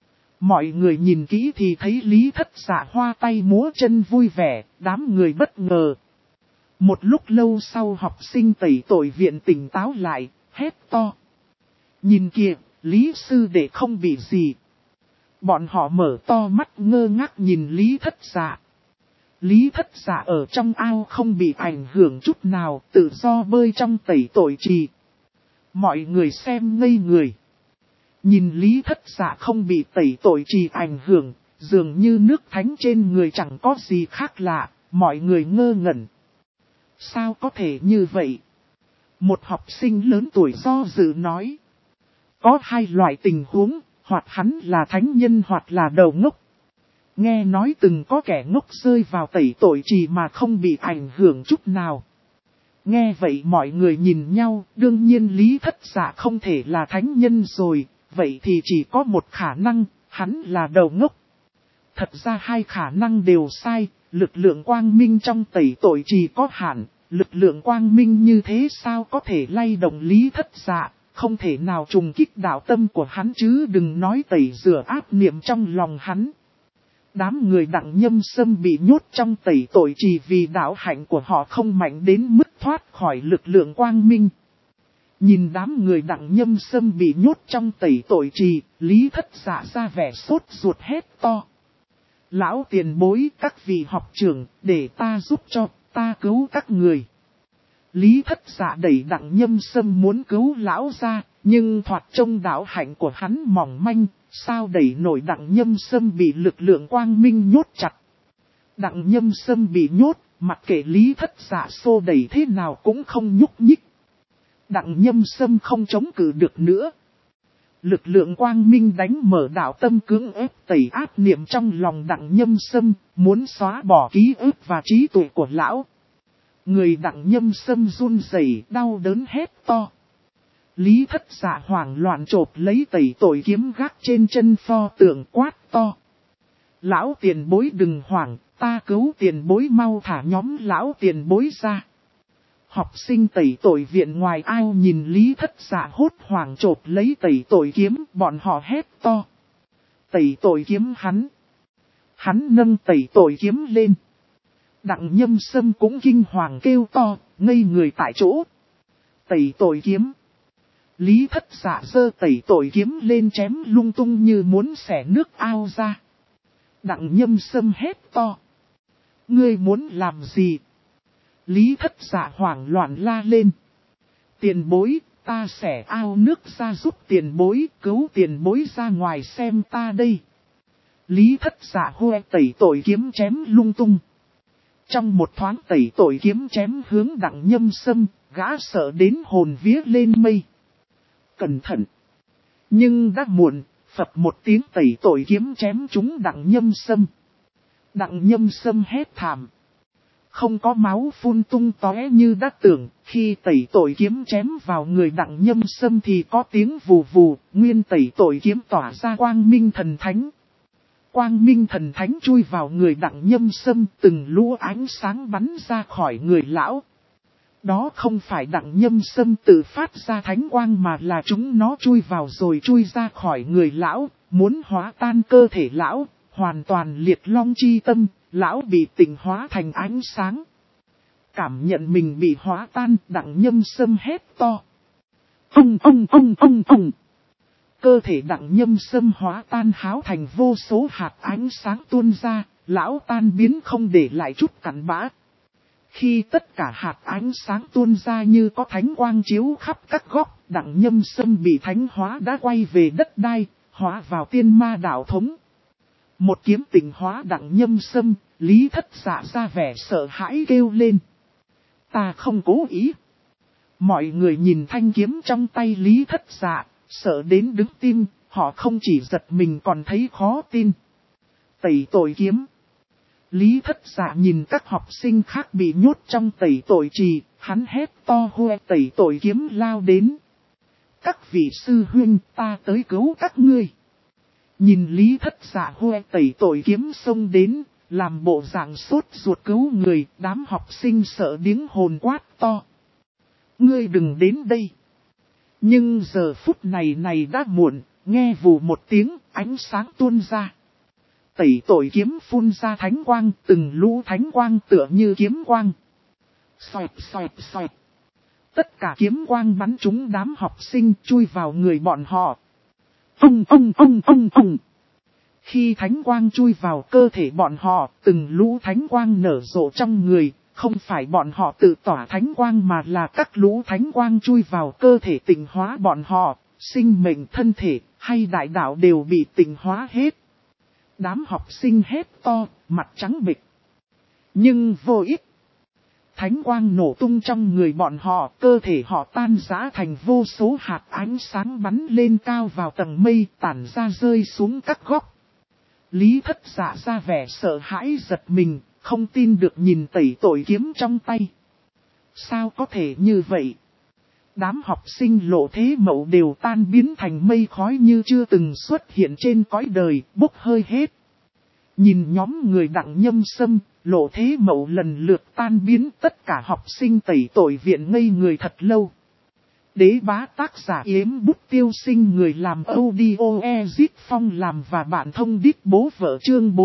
Mọi người nhìn kỹ thì thấy Lý Thất Dạ hoa tay múa chân vui vẻ, đám người bất ngờ. Một lúc lâu sau học sinh tẩy tội viện tỉnh táo lại, hét to. Nhìn kìa, Lý sư đệ không bị gì. Bọn họ mở to mắt ngơ ngác nhìn Lý Thất Dạ. Lý Thất Dạ ở trong ao không bị ảnh hưởng chút nào, tự do bơi trong tẩy tội trì. Mọi người xem ngây người. Nhìn Lý Thất Dạ không bị tẩy tội trì ảnh hưởng, dường như nước thánh trên người chẳng có gì khác lạ, mọi người ngơ ngẩn. Sao có thể như vậy? Một học sinh lớn tuổi do dự nói. Có hai loại tình huống, hoặc hắn là thánh nhân hoặc là đầu ngốc. Nghe nói từng có kẻ ngốc rơi vào tẩy tội trì mà không bị ảnh hưởng chút nào. Nghe vậy mọi người nhìn nhau, đương nhiên Lý Thất Dạ không thể là thánh nhân rồi, vậy thì chỉ có một khả năng, hắn là đầu ngốc. Thật ra hai khả năng đều sai, lực lượng quang minh trong tẩy tội trì có hạn, lực lượng quang minh như thế sao có thể lay động Lý Thất Dạ, không thể nào trùng kích đạo tâm của hắn chứ đừng nói tẩy rửa ác niệm trong lòng hắn. Đám người Đặng Nhâm Sâm bị nhốt trong tẩy tội trì vì đạo hạnh của họ không mạnh đến mức thoát khỏi lực lượng quang minh. Nhìn đám người Đặng Nhâm Sâm bị nhốt trong tẩy tội trì, Lý Thất Dạ ra vẻ sốt ruột hét to. Lão tiền bối các vị học trưởng, để ta giúp cho, ta cứu các người. Lý Thất Dạ đẩy Đặng Nhâm Sâm muốn cứu lão ra, nhưng thoạt trông đạo hạnh của hắn mỏng manh, sao đẩy nổi Đặng Nhâm Sâm bị lực lượng quang minh nhốt chặt. Đặng Nhâm Sâm bị nhốt, mặc kệ Lý Thất Dạ xô đẩy thế nào cũng không nhúc nhích. Đặng Nhâm Sâm không chống cự được nữa. Lực lượng quang minh đánh mở đạo tâm cưỡng ép tẩy ác niệm trong lòng Đặng Nhâm Sâm, muốn xóa bỏ ký ức và trí tuệ của lão. Người Đặng Nhâm Sâm run rẩy đau đớn hét to. Lý Thất Dạ hoảng loạn chộp lấy tẩy tội kiếm gác trên chân pho tượng quát to. Lão tiền bối đừng hoảng, ta cứu tiền bối mau thả nhóm lão tiền bối ra. Học sinh tẩy tội viện ngoài ao nhìn Lý Thất Dạ hốt hoảng chộp lấy tẩy tội kiếm, bọn họ hét to. Tẩy tội kiếm hắn. Hắn nâng tẩy tội kiếm lên. Đặng Nhâm Sâm cũng kinh hoàng kêu to, ngây người tại chỗ. Tẩy tội kiếm. Lý Thất Dạ giơ tẩy tội kiếm lên chém lung tung như muốn xẻ nước ao ra. Đặng Nhâm Sâm hét to. Ngươi muốn làm gì? Lý Thất Dạ hoảng loạn la lên. Tiền bối, ta xẻ ao nước ra giúp tiền bối, cứu tiền bối ra ngoài xem ta đây. Lý Thất Dạ hoe tẩy tội kiếm chém lung tung. Trong một thoáng tẩy tội kiếm chém hướng Đặng Nhâm Sâm, gã sợ đến hồn vía lên mây. Cẩn thận! Nhưng đã muộn, phập một tiếng tẩy tội kiếm chém trúng Đặng Nhâm Sâm. Đặng Nhâm Sâm hét thảm. Không có máu phun tung tóe như đã tưởng, khi tẩy tội kiếm chém vào người Đặng Nhâm Sâm thì có tiếng vù vù, nguyên tẩy tội kiếm tỏa ra quang minh thần thánh. Quang minh thần thánh chui vào người Đặng Nhâm Sâm, từng lũ ánh sáng bắn ra khỏi người lão. Đó không phải Đặng Nhâm Sâm tự phát ra thánh quang mà là chúng nó chui vào rồi chui ra khỏi người lão, muốn hóa tan cơ thể lão, hoàn toàn liệt long chi tâm, lão bị tịnh hóa thành ánh sáng. Cảm nhận mình bị hóa tan, Đặng Nhâm Sâm hét to. Ông. Cơ thể Đặng Nhâm Sâm hóa tan háo thành vô số hạt ánh sáng tuôn ra, lão tan biến không để lại chút cặn bã. Khi tất cả hạt ánh sáng tuôn ra như có thánh quang chiếu khắp các góc, Đặng Nhâm Sâm bị thánh hóa đã quay về đất đai, hóa vào tiên ma đạo thống. Một kiếm tịnh hóa Đặng Nhâm Sâm, Lý Thất Dạ ra vẻ sợ hãi kêu lên. Ta không cố ý. Mọi người nhìn thanh kiếm trong tay Lý Thất Dạ, sợ đến đứng tim, họ không chỉ giật mình còn thấy khó tin. Tẩy tội kiếm. Lý Thất Dạ nhìn các học sinh khác bị nhốt trong tẩy tội trì, hắn hét to hoe tẩy tội kiếm lao đến. Các vị sư huynh, ta tới cứu các ngươi. Nhìn Lý Thất Dạ hoe tẩy tội kiếm xông đến, làm bộ dạng sốt ruột cứu người, đám học sinh sợ điếng hồn quát to. Ngươi đừng đến đây. Nhưng giờ phút này đã muộn, nghe vù một tiếng, ánh sáng tuôn ra. Tẩy tội kiếm phun ra thánh quang, từng lũ thánh quang tựa như kiếm quang. Xoẹt. Tất cả kiếm quang bắn trúng đám học sinh chui vào người bọn họ. Ông. Khi thánh quang chui vào cơ thể bọn họ, từng lũ thánh quang nở rộ trong người, không phải bọn họ tự tỏa thánh quang mà là các lũ thánh quang chui vào cơ thể tịnh hóa bọn họ, sinh mệnh thân thể hay đại đạo đều bị tịnh hóa hết. Đám học sinh hét to, mặt trắng bệch. Nhưng vô ích. Thánh quang nổ tung trong người bọn họ, cơ thể họ tan rã thành vô số hạt ánh sáng bắn lên cao vào tầng mây, tản ra rơi xuống các góc. Lý Thất Dạ ra vẻ sợ hãi giật mình, không tin được nhìn tẩy tội kiếm trong tay. Sao có thể như vậy? Đám học sinh Lộ Thế Mậu đều tan biến thành mây khói như chưa từng xuất hiện trên cõi đời, bốc hơi hết. Nhìn nhóm người Đặng Nhâm Sâm, Lộ Thế Mậu lần lượt tan biến, tất cả học sinh tẩy tội viện ngây người thật lâu. Đế Bá tác giả Yếm Bút Tiêu Sinh, người làm audio Ezit Phong làm và bạn thông đít bố vợ, chương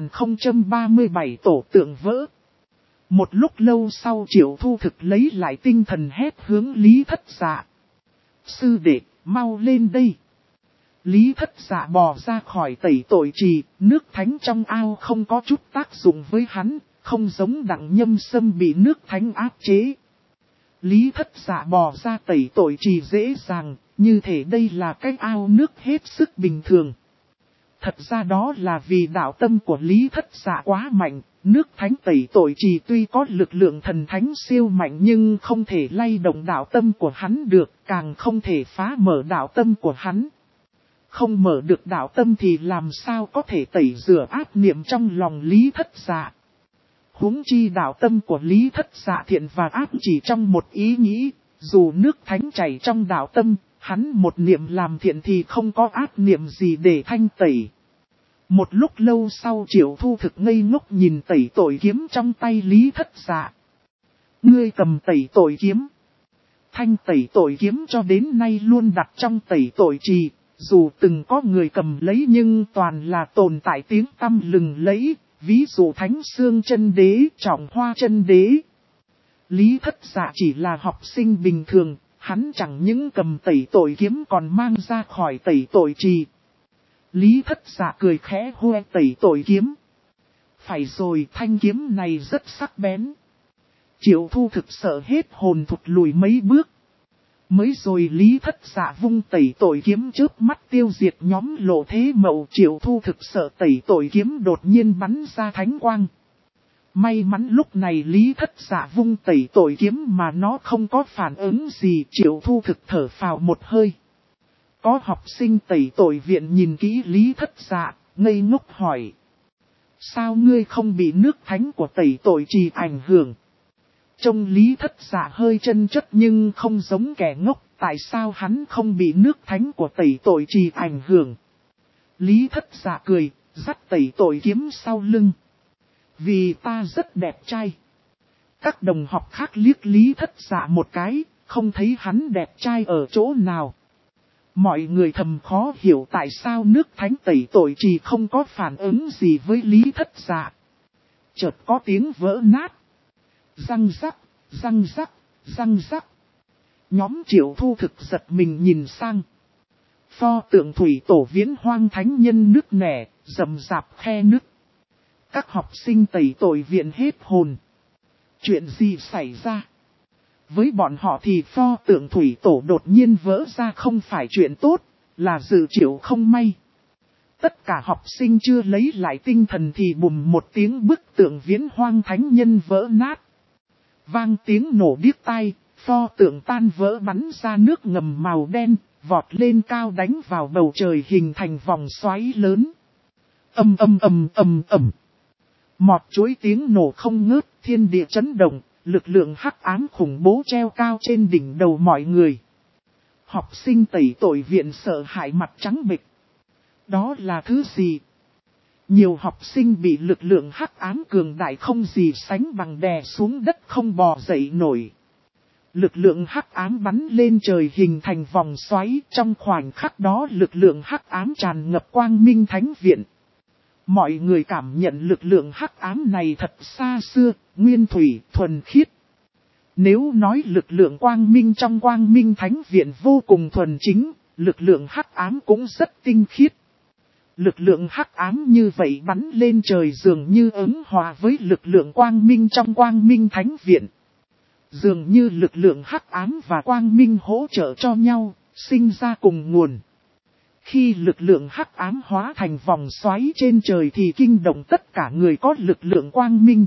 4037 tổ tượng vỡ. Một lúc lâu sau Triệu Thu Thực lấy lại tinh thần hét hướng Lý Thất Dạ. Sư đệ, mau lên đây. Lý Thất Dạ bò ra khỏi tẩy tội trì, nước thánh trong ao không có chút tác dụng với hắn, không giống Đặng Nhâm Sâm bị nước thánh áp chế. Lý Thất Dạ bò ra tẩy tội trì dễ dàng, như thể đây là cái ao nước hết sức bình thường. Thật ra đó là vì đạo tâm của Lý Thất Dạ quá mạnh, nước thánh tẩy tội trì tuy có lực lượng thần thánh siêu mạnh nhưng không thể lay động đạo tâm của hắn được, càng không thể phá mở đạo tâm của hắn. Không mở được đạo tâm thì làm sao có thể tẩy rửa ác niệm trong lòng Lý Thất Dạ. Huống chi đạo tâm của Lý Thất Dạ thiện và ác chỉ trong một ý nghĩ, dù nước thánh chảy trong đạo tâm, hắn một niệm làm thiện thì không có ác niệm gì để thanh tẩy. Một lúc lâu sau Triệu Thu Thực ngây ngốc nhìn tẩy tội kiếm trong tay Lý Thất Dạ. Ngươi cầm tẩy tội kiếm. Thanh tẩy tội kiếm cho đến nay luôn đặt trong tẩy tội trì, dù từng có người cầm lấy nhưng toàn là tồn tại tiếng tăm lừng lẫy. Ví dụ Thánh Xương Chân Đế, Trọng Hoa Chân Đế. Lý Thất Dạ chỉ là học sinh bình thường, hắn chẳng những cầm tẩy tội kiếm còn mang ra khỏi tẩy tội trì. Lý Thất Dạ cười khẽ hoe tẩy tội kiếm. Phải rồi, thanh kiếm này rất sắc bén. Triệu Thu Thực sợ hết hồn thụt lùi mấy bước. Mới rồi Lý Thất Dạ vung tẩy tội kiếm chớp mắt tiêu diệt nhóm Lộ Thế Mậu. Triệu Thu Thực sợ tẩy tội kiếm đột nhiên bắn ra thánh quang. May mắn lúc này Lý Thất Dạ vung tẩy tội kiếm mà nó không có phản ứng gì. Triệu Thu Thực thở phào một hơi. Có học sinh tẩy tội viện nhìn kỹ Lý Thất Dạ, ngây ngốc hỏi. Sao ngươi không bị nước thánh của tẩy tội trì ảnh hưởng? Trông Lý Thất Dạ hơi chân chất nhưng không giống kẻ ngốc, tại sao hắn không bị nước thánh của tẩy tội trì ảnh hưởng? Lý Thất Dạ cười, dắt tẩy tội kiếm sau lưng. Vì ta rất đẹp trai. Các đồng học khác liếc Lý Thất Dạ một cái, không thấy hắn đẹp trai ở chỗ nào. Mọi người thầm khó hiểu tại sao nước thánh tẩy tội trì không có phản ứng gì với Lý Thất Dạ. Chợt có tiếng vỡ nát. Răng rắc, răng rắc, răng rắc. Nhóm Triệu Thu thực giật mình nhìn sang. Pho tượng thủy tổ Viễn Hoang thánh nhân nứt nẻ, rầm rạp khe nứt. Các học sinh tẩy tội viện hết hồn. Chuyện gì xảy ra? Với bọn họ thì pho tượng thủy tổ đột nhiên vỡ ra không phải chuyện tốt, là dự triệu không may. Tất cả học sinh chưa lấy lại tinh thần thì bùm một tiếng bức tượng Viễn Hoang thánh nhân vỡ nát. Vang tiếng nổ điếc tai, pho tượng tan vỡ bắn ra nước ngầm màu đen, vọt lên cao đánh vào bầu trời hình thành vòng xoáy lớn. Ầm ầm ầm ầm ầm. Mọt chuối tiếng nổ không ngớt, thiên địa chấn động, lực lượng hắc ám khủng bố treo cao trên đỉnh đầu mọi người. Học sinh tẩy tội viện sợ hãi mặt trắng bệch. Đó là thứ gì? Nhiều học sinh bị lực lượng hắc ám cường đại không gì sánh bằng đè xuống đất không bò dậy nổi. Lực lượng hắc ám bắn lên trời hình thành vòng xoáy, trong khoảnh khắc đó lực lượng hắc ám tràn ngập Quang Minh Thánh Viện. Mọi người cảm nhận lực lượng hắc ám này thật xa xưa, nguyên thủy, thuần khiết. Nếu nói lực lượng Quang Minh trong Quang Minh Thánh Viện vô cùng thuần chính, lực lượng hắc ám cũng rất tinh khiết. Lực lượng hắc ám như vậy bắn lên trời dường như ứng hòa với lực lượng Quang Minh trong Quang Minh Thánh Viện. Dường như lực lượng hắc ám và Quang Minh hỗ trợ cho nhau, sinh ra cùng nguồn. Khi lực lượng hắc ám hóa thành vòng xoáy trên trời thì kinh động tất cả người có lực lượng Quang Minh.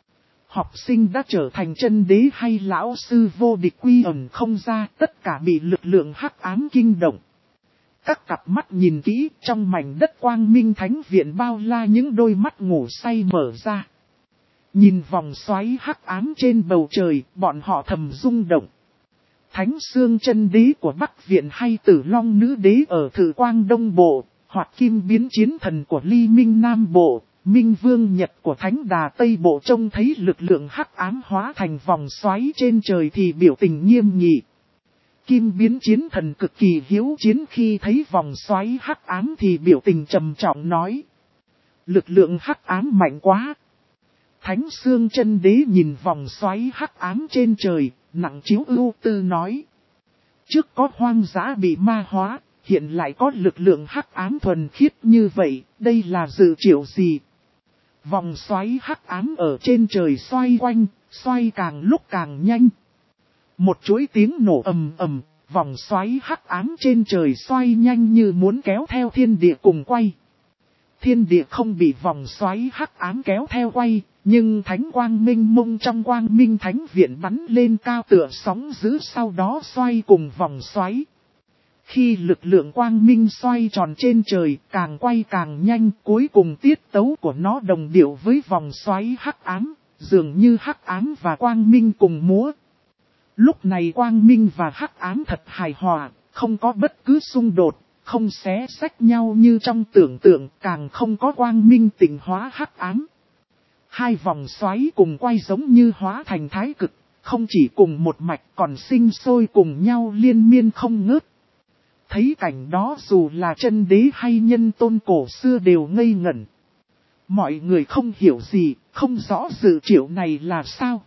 Học sinh đã trở thành chân đế hay lão sư vô địch quy ẩn không ra, tất cả bị lực lượng hắc ám kinh động. Các cặp mắt nhìn kỹ, trong mảnh đất Quang Minh Thánh Viện bao la những đôi mắt ngủ say mở ra. Nhìn vòng xoáy hắc ám trên bầu trời, bọn họ thầm rung động. Thánh Xương chân đế của Bắc Viện hay Tử Long nữ đế ở Thử Quang Đông Bộ, hoặc Kim Biến chiến thần của Ly Minh Nam Bộ, Minh Vương Nhật của Thánh Đà Tây Bộ trông thấy lực lượng hắc ám hóa thành vòng xoáy trên trời thì biểu tình nghiêm nghị. Kim Biến chiến thần cực kỳ hiếu chiến khi thấy vòng xoáy hắc ám thì biểu tình trầm trọng nói. Lực lượng hắc ám mạnh quá. Thánh Xương chân đế nhìn vòng xoáy hắc ám trên trời, nặng chiếu ưu tư nói. Trước có hoang dã bị ma hóa, hiện lại có lực lượng hắc ám thuần khiết như vậy, đây là dự triệu gì? Vòng xoáy hắc ám ở trên trời xoay quanh, xoay càng lúc càng nhanh. Một chuỗi tiếng nổ ầm ầm, vòng xoáy hắc ám trên trời xoay nhanh như muốn kéo theo thiên địa cùng quay. Thiên địa không bị vòng xoáy hắc ám kéo theo quay, nhưng thánh quang minh mông trong Quang Minh Thánh Viện bắn lên cao tựa sóng dữ sau đó xoay cùng vòng xoáy. Khi lực lượng quang minh xoay tròn trên trời càng quay càng nhanh, cuối cùng tiết tấu của nó đồng điệu với vòng xoáy hắc ám, dường như hắc ám và quang minh cùng múa. Lúc này quang minh và hắc ám thật hài hòa, không có bất cứ xung đột, không xé xách nhau như trong tưởng tượng, càng không có quang minh tịnh hóa hắc ám. Hai vòng xoáy cùng quay giống như hóa thành thái cực, không chỉ cùng một mạch còn sinh sôi cùng nhau liên miên không ngớt. Thấy cảnh đó dù là chân đế hay nhân tôn cổ xưa đều ngây ngẩn. Mọi người không hiểu gì, không rõ dự triệu này là sao.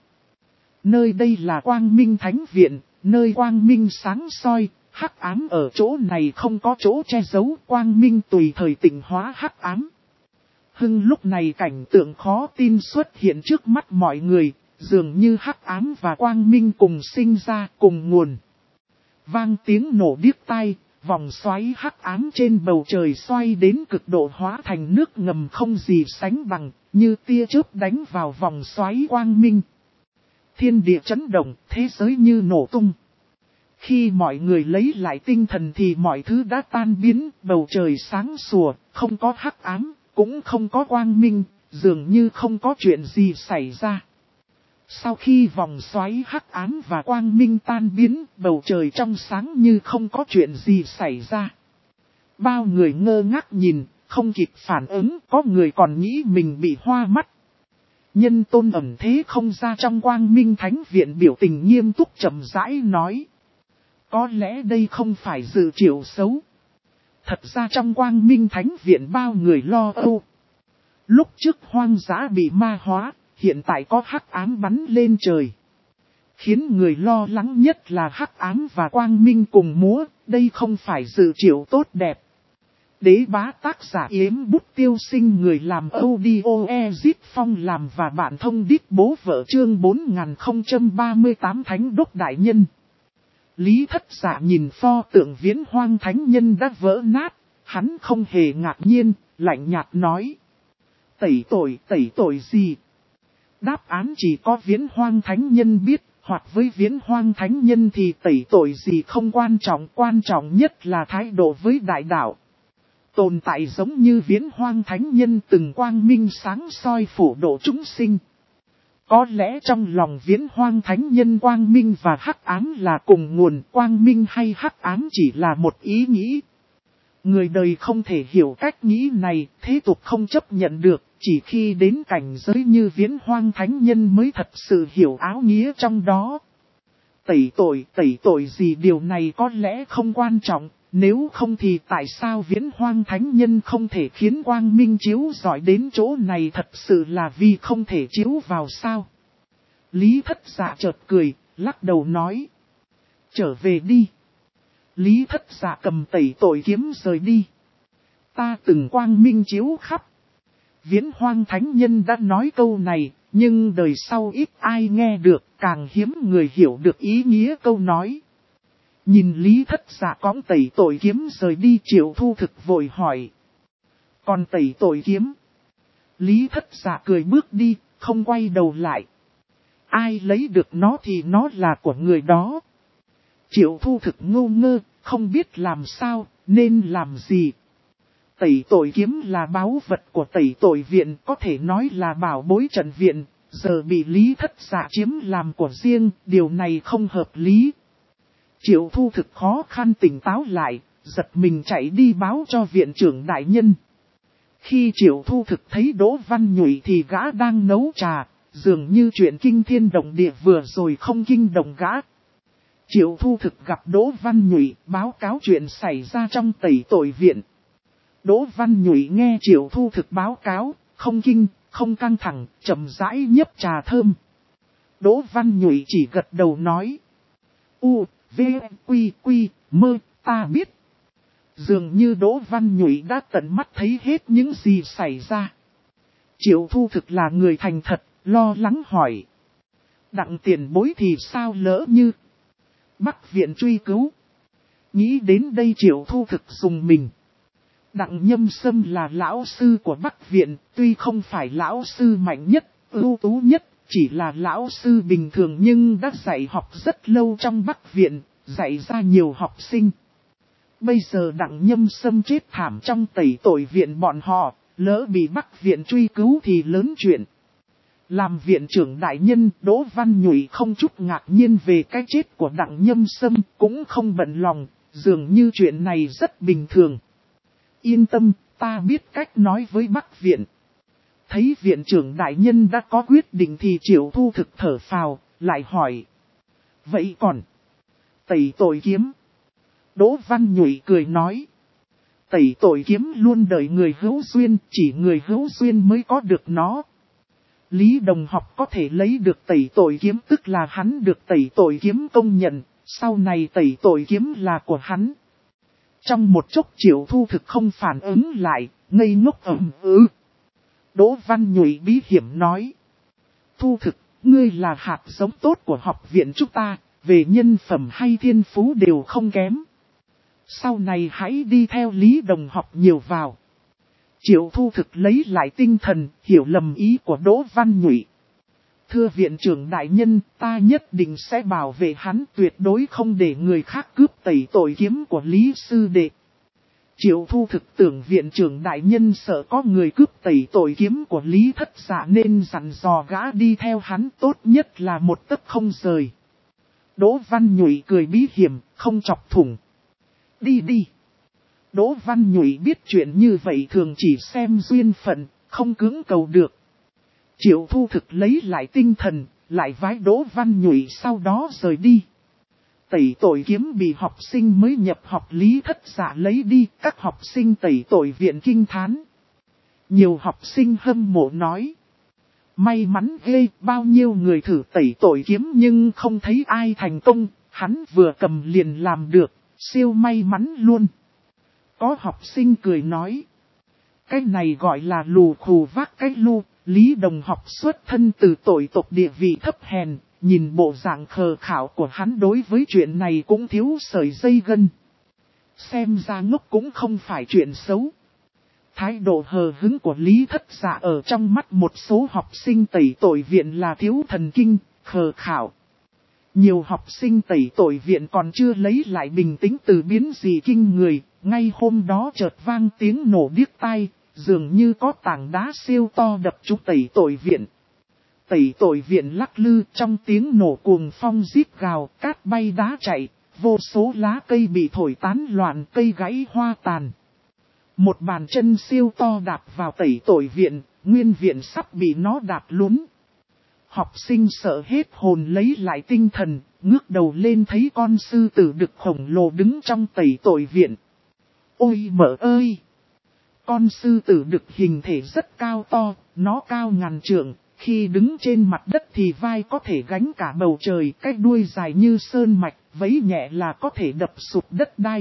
Nơi đây là Quang Minh Thánh Viện, nơi Quang Minh sáng soi, hắc ám ở chỗ này không có chỗ che giấu, Quang Minh tùy thời tịnh hóa hắc ám. Hưng lúc này cảnh tượng khó tin xuất hiện trước mắt mọi người, dường như hắc ám và Quang Minh cùng sinh ra cùng nguồn. Vang tiếng nổ điếc tai, vòng xoáy hắc ám trên bầu trời xoay đến cực độ hóa thành nước ngầm không gì sánh bằng, như tia chớp đánh vào vòng xoáy Quang Minh. Thiên địa chấn động, thế giới như nổ tung. Khi mọi người lấy lại tinh thần thì mọi thứ đã tan biến, bầu trời sáng sủa, không có hắc ám, cũng không có quang minh, dường như không có chuyện gì xảy ra. Sau khi vòng xoáy hắc ám và quang minh tan biến, bầu trời trong sáng như không có chuyện gì xảy ra. Bao người ngơ ngác nhìn, không kịp phản ứng, có người còn nghĩ mình bị hoa mắt. Nhân Tôn ẩn thế không ra trong quang minh thánh viện, biểu tình nghiêm túc chậm rãi nói. Có lẽ đây không phải dự triệu xấu. Thật ra trong quang minh thánh viện bao người lo âu. Lúc trước hoang dã bị ma hóa, hiện tại có hắc ám bắn lên trời. Khiến người lo lắng nhất là hắc ám và quang minh cùng múa, đây không phải dự triệu tốt đẹp. Đế bá tác giả Yếm Bút Tiêu Sinh, người làm audio Ezit Phong làm và bạn thông đít bố vợ, chương 4038 Thánh Đốc Đại Nhân. Lý Thất Dạ nhìn pho tượng Viễn Hoang Thánh Nhân đã vỡ nát, hắn không hề ngạc nhiên, lạnh nhạt nói. Tẩy tội gì? Đáp án chỉ có Viễn Hoang Thánh Nhân biết, hoặc với Viễn Hoang Thánh Nhân thì tẩy tội gì không quan trọng nhất là thái độ với đại đạo. Tồn tại giống như Viễn Hoang Thánh Nhân từng quang minh sáng soi phổ độ chúng sinh. Có lẽ trong lòng Viễn Hoang Thánh Nhân quang minh và hắc ám là cùng nguồn, quang minh hay hắc ám chỉ là một ý nghĩ. Người đời không thể hiểu cách nghĩ này, thế tục không chấp nhận được, chỉ khi đến cảnh giới như Viễn Hoang Thánh Nhân mới thật sự hiểu áo nghĩa trong đó. Tẩy tội gì, điều này có lẽ không quan trọng, nếu không thì tại sao Viễn Hoang Thánh Nhân không thể khiến quang minh chiếu rọi đến chỗ này, thật sự là vì không thể chiếu vào sao? Lý Thất Dạ chợt cười, lắc đầu nói. Trở về đi. Lý Thất Dạ cầm tẩy tội kiếm rời đi. Ta từng quang minh chiếu khắp. Viễn Hoang Thánh Nhân đã nói câu này, nhưng đời sau ít ai nghe được, càng hiếm người hiểu được ý nghĩa câu nói. Nhìn Lý Thất Dạ cõng tẩy tội kiếm rời đi, Triệu Thu Thực vội hỏi. Còn tẩy tội kiếm? Lý Thất Dạ cười bước đi, không quay đầu lại. Ai lấy được nó thì nó là của người đó. Triệu Thu Thực ngô ngơ, không biết làm sao, nên làm gì. Tẩy tội kiếm là báu vật của tẩy tội viện, có thể nói là bảo bối trận viện, giờ bị Lý Thất Dạ chiếm làm của riêng, điều này không hợp lý. Triệu Thu Thực khó khăn tỉnh táo lại, giật mình chạy đi báo cho viện trưởng đại nhân. Khi Triệu Thu Thực thấy Đỗ Văn Nhụy thì gã đang nấu trà, dường như chuyện kinh thiên động địa vừa rồi không kinh động gã. Triệu Thu Thực gặp Đỗ Văn Nhụy, báo cáo chuyện xảy ra trong tẩy tội viện. Đỗ Văn Nhụy nghe Triệu Thu Thực báo cáo, không kinh, không căng thẳng, chậm rãi nhấp trà thơm. Đỗ Văn Nhụy chỉ gật đầu nói. U, V, Quy, Mơ, ta biết. Dường như Đỗ Văn Nhụy đã tận mắt thấy hết những gì xảy ra. Triệu Thu Thực là người thành thật, lo lắng hỏi. Đặng tiền bối thì sao lỡ như Bắc viện truy cứu. Nghĩ đến đây Triệu Thu Thực dùng mình. Đặng Nhâm Sâm là lão sư của Bắc viện, tuy không phải lão sư mạnh nhất, ưu tú nhất, chỉ là lão sư bình thường nhưng đã dạy học rất lâu trong Bắc viện, dạy ra nhiều học sinh. Bây giờ Đặng Nhâm Sâm chết thảm trong tẩy tội viện bọn họ, lỡ bị Bắc viện truy cứu thì lớn chuyện. Làm viện trưởng đại nhân, Đỗ Văn Nhụy không chút ngạc nhiên về cái chết của Đặng Nhâm Sâm, cũng không bận lòng, dường như chuyện này rất bình thường. Yên tâm, ta biết cách nói với Bắc viện. Thấy viện trưởng đại nhân đã có quyết định thì Triệu Thu Thực thở phào, lại hỏi. Vậy còn tẩy tội kiếm? Đỗ Văn Nhụy cười nói. Tẩy tội kiếm luôn đợi người hữu duyên, chỉ người hữu duyên mới có được nó. Lý Đồng Học có thể lấy được tẩy tội kiếm, tức là hắn được tẩy tội kiếm công nhận, sau này tẩy tội kiếm là của hắn. Trong một chốc Triệu Thu Thực không phản ứng lại, ngây ngốc Đỗ Văn Nhụy bí hiểm nói. Thu Thực, ngươi là hạt giống tốt của học viện chúng ta, về nhân phẩm hay thiên phú đều không kém. Sau này hãy đi theo Lý Đồng Học nhiều vào. Triệu Thu Thực lấy lại tinh thần, hiểu lầm ý của Đỗ Văn Nhụy. Thưa viện trưởng đại nhân, ta nhất định sẽ bảo vệ hắn, tuyệt đối không để người khác cướp tẩy tội kiếm của Lý sư đệ. Triệu Thu thực tưởng viện trưởng đại nhân sợ có người cướp tẩy tội kiếm của Lý Thất Dạ nên dặn dò gã đi theo hắn, tốt nhất là một tấc không rời. Đỗ Văn Nhụy cười bí hiểm, không chọc thủng. Đi đi. Đỗ Văn Nhụy biết chuyện như vậy thường chỉ xem duyên phận, không cưỡng cầu được. Triệu Thu thực lấy lại tinh thần, lại vái Đỗ Văn Nhụy sau đó rời đi. Tẩy tội kiếm bị học sinh mới nhập học Lý Thất Dạ lấy đi, các học sinh tẩy tội viện kinh thán. Nhiều học sinh hâm mộ nói. May mắn ghê, bao nhiêu người thử tẩy tội kiếm nhưng không thấy ai thành công, hắn vừa cầm liền làm được, siêu may mắn luôn. Có học sinh cười nói. Cái này gọi là lù khù vác cái lu, Lý đồng học xuất thân từ tội tộc địa vị thấp hèn. Nhìn bộ dạng khờ khảo của hắn đối với chuyện này cũng thiếu sợi dây gân. Xem ra ngốc cũng không phải chuyện xấu. Thái độ hờ hứng của Lý Thất Dạ ở trong mắt một số học sinh tẩy tội viện là thiếu thần kinh, khờ khảo. Nhiều học sinh tẩy tội viện còn chưa lấy lại bình tĩnh từ biến gì kinh người, ngay hôm đó chợt vang tiếng nổ điếc tai, dường như có tảng đá siêu to đập trúng tẩy tội viện. Tẩy tội viện lắc lư trong tiếng nổ cuồng phong rít gào, cát bay đá chạy, vô số lá cây bị thổi tán loạn, cây gãy hoa tàn. Một bàn chân siêu to đạp vào tẩy tội viện, nguyên viện sắp bị nó đạp lún. Học sinh sợ hết hồn lấy lại tinh thần, ngước đầu lên thấy con sư tử đực khổng lồ đứng trong tẩy tội viện. Ôi mợ ơi! Con sư tử đực hình thể rất cao to, nó cao ngàn trượng. Khi đứng trên mặt đất thì vai có thể gánh cả bầu trời, cái đuôi dài như sơn mạch, vẫy nhẹ là có thể đập sụp đất đai.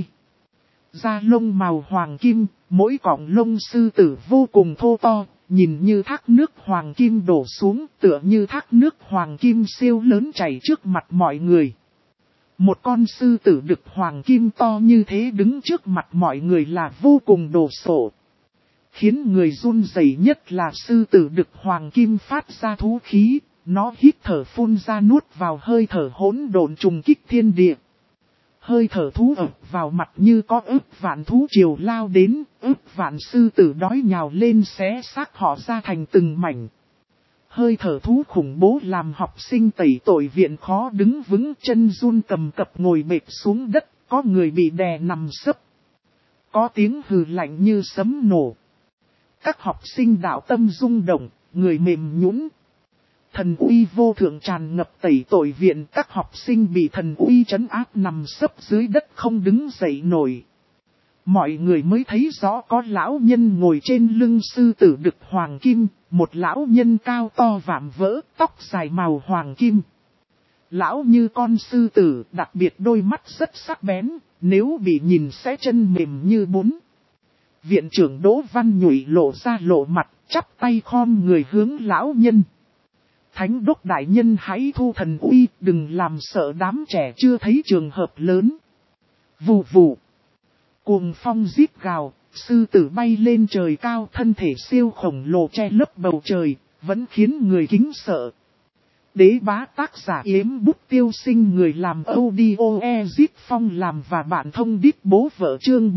Da lông màu hoàng kim, mỗi cọng lông sư tử vô cùng thô to, nhìn như thác nước hoàng kim đổ xuống, tựa như thác nước hoàng kim siêu lớn chảy trước mặt mọi người. Một con sư tử đực hoàng kim to như thế đứng trước mặt mọi người là vô cùng đồ sộ. Khiến người run rẩy nhất là sư tử đực hoàng kim phát ra thú khí, nó hít thở phun ra nuốt vào hơi thở hỗn độn trùng kích thiên địa. Hơi thở thú ập vào mặt như có ức vạn thú triều lao đến, ức vạn sư tử đói nhào lên xé xác họ ra thành từng mảnh. Hơi thở thú khủng bố làm học sinh tẩy tội viện khó đứng vững, chân run cầm cập ngồi bệt xuống đất, có người bị đè nằm sấp. Có tiếng hừ lạnh như sấm nổ. Các học sinh đạo tâm rung động, người mềm nhũn. Thần uy vô thượng tràn ngập tẩy tội viện, các học sinh bị thần uy trấn áp nằm sấp dưới đất không đứng dậy nổi. Mọi người mới thấy rõ có lão nhân ngồi trên lưng sư tử đực hoàng kim, một lão nhân cao to vạm vỡ, tóc dài màu hoàng kim. Lão như con sư tử, đặc biệt đôi mắt rất sắc bén, nếu bị nhìn sẽ chân mềm như bún. Viện trưởng Đỗ Văn Nhụy lộ ra lộ mặt, chắp tay khom người hướng lão nhân. Thánh đốc đại nhân hãy thu thần uy, đừng làm sợ đám trẻ chưa thấy trường hợp lớn. Vù vù. Cuồng phong rít gào, sư tử bay lên trời cao, thân thể siêu khổng lồ che lấp bầu trời, vẫn khiến người kính sợ. Đế bá tác giả Yếm Bút Tiêu Sinh, người làm audio Ezit Phong làm và bạn thông đít bố vợ chương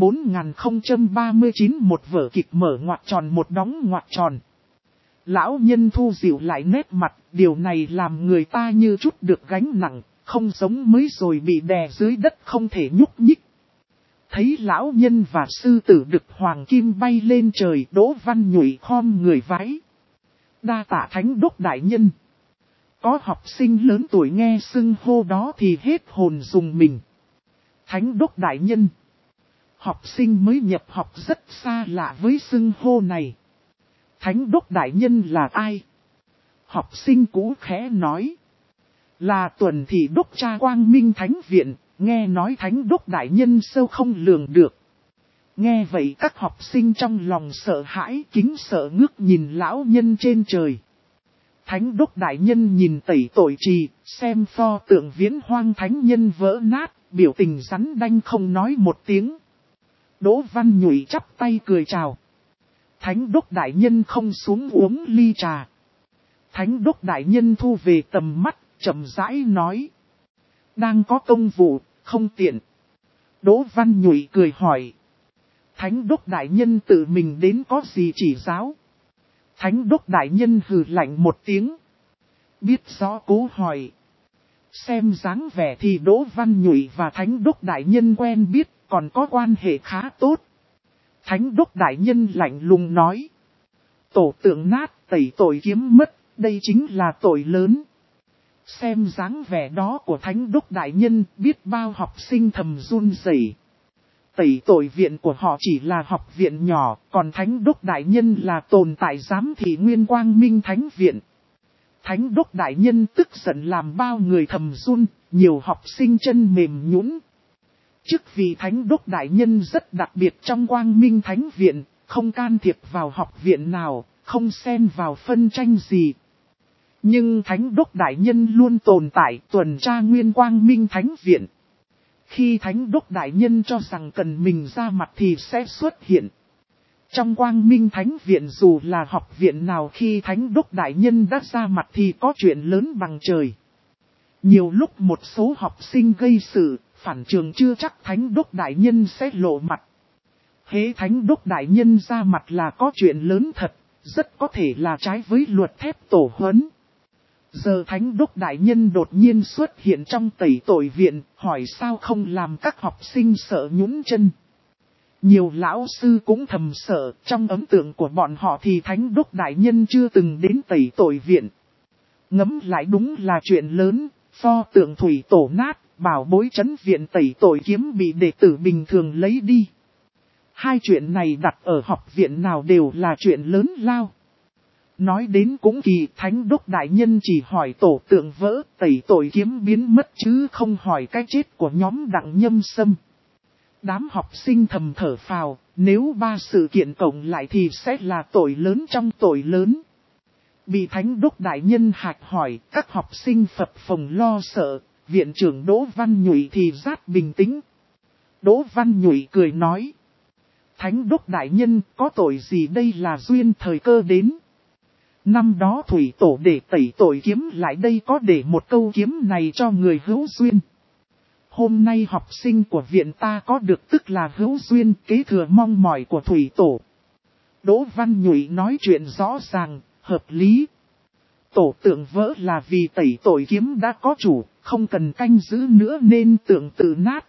4039, một vở kịch mở ngoặc tròn một đóng ngoặc tròn. Lão nhân thu dịu lại nét mặt, điều này làm người ta như chút được gánh nặng, không giống mới rồi bị đè dưới đất không thể nhúc nhích. Thấy lão nhân và sư tử đực hoàng kim bay lên trời, Đỗ Văn Nhụy khom người vái. Đa tạ thánh đốc đại nhân. Có học sinh lớn tuổi nghe xưng hô đó thì hết hồn rùng mình. Thánh đốc đại nhân. Học sinh mới nhập học rất xa lạ với xưng hô này. Thánh đốc đại nhân là ai? Học sinh cũ khẽ nói. Là Tuần Thị Đốc cha Quang Minh Thánh Viện, nghe nói thánh đốc đại nhân sâu không lường được. Nghe vậy các học sinh trong lòng sợ hãi, kính sợ ngước nhìn lão nhân trên trời. Thánh đốc đại nhân nhìn tẩy tội trì, xem pho tượng Viễn Hoang thánh nhân vỡ nát, biểu tình rắn đanh không nói một tiếng. Đỗ Văn Nhụy chắp tay cười chào. Thánh đốc đại nhân không xuống uống ly trà. Thánh đốc đại nhân thu về tầm mắt, chậm rãi nói. Đang có công vụ, không tiện. Đỗ Văn Nhụy cười hỏi. Thánh đốc đại nhân tự mình đến có gì chỉ giáo? Thánh đốc đại nhân hừ lạnh một tiếng. Biết rõ cố hỏi. Xem dáng vẻ thì Đỗ Văn Nhụy và Thánh đốc đại nhân quen biết, còn có quan hệ khá tốt. Thánh đốc đại nhân lạnh lùng nói. Tổ tượng nát, tẩy tội kiếm mất, đây chính là tội lớn. Xem dáng vẻ đó của Thánh đốc đại nhân, biết bao học sinh thầm run rẩy. Tẩy tội viện của họ chỉ là học viện nhỏ, còn Thánh đốc đại nhân là tồn tại giám thị Nguyên Quang Minh Thánh viện. Thánh đốc đại nhân tức giận làm bao người thầm run, nhiều học sinh chân mềm nhũn. Chức vị Thánh đốc đại nhân rất đặc biệt trong Quang Minh Thánh viện, không can thiệp vào học viện nào, không xen vào phân tranh gì. Nhưng Thánh đốc đại nhân luôn tồn tại tuần tra Nguyên Quang Minh Thánh viện. Khi Thánh đốc đại nhân cho rằng cần mình ra mặt thì sẽ xuất hiện. Trong Quang Minh Thánh viện dù là học viện nào khi Thánh đốc đại nhân đã ra mặt thì có chuyện lớn bằng trời. Nhiều lúc một số học sinh gây sự, phản trường chưa chắc Thánh đốc đại nhân sẽ lộ mặt. Hễ Thánh đốc đại nhân ra mặt là có chuyện lớn thật, rất có thể là trái với luật thép tổ huấn. Giờ Thánh đốc đại nhân đột nhiên xuất hiện trong tẩy tội viện, hỏi sao không làm các học sinh sợ nhũn chân. Nhiều lão sư cũng thầm sợ, trong ấn tượng của bọn họ thì Thánh đốc đại nhân chưa từng đến tẩy tội viện. Ngẫm lại đúng là chuyện lớn, pho tượng thủy tổ nát, bảo bối trấn viện tẩy tội kiếm bị đệ tử bình thường lấy đi. Hai chuyện này đặt ở học viện nào đều là chuyện lớn lao. Nói đến cũng kỳ, Thánh đốc đại nhân chỉ hỏi tổ tượng vỡ, tẩy tội kiếm biến mất chứ không hỏi cái chết của nhóm Đặng Nhâm Sâm. Đám học sinh thầm thở phào, nếu ba sự kiện cộng lại thì sẽ là tội lớn trong tội lớn. Bị Thánh đốc đại nhân hạch hỏi, các học sinh phập phồng lo sợ, viện trưởng Đỗ Văn Nhụy thì rất bình tĩnh. Đỗ Văn Nhụy cười nói. Thánh đốc đại nhân có tội gì đây là duyên thời cơ đến. Năm đó thủy tổ để tẩy tội kiếm lại đây có để một câu kiếm này cho người hữu duyên. Hôm nay học sinh của viện ta có được tức là hữu duyên kế thừa mong mỏi của thủy tổ. Đỗ Văn Nhụy nói chuyện rõ ràng, hợp lý. Tổ tượng vỡ là vì tẩy tội kiếm đã có chủ, không cần canh giữ nữa nên tượng tự nát.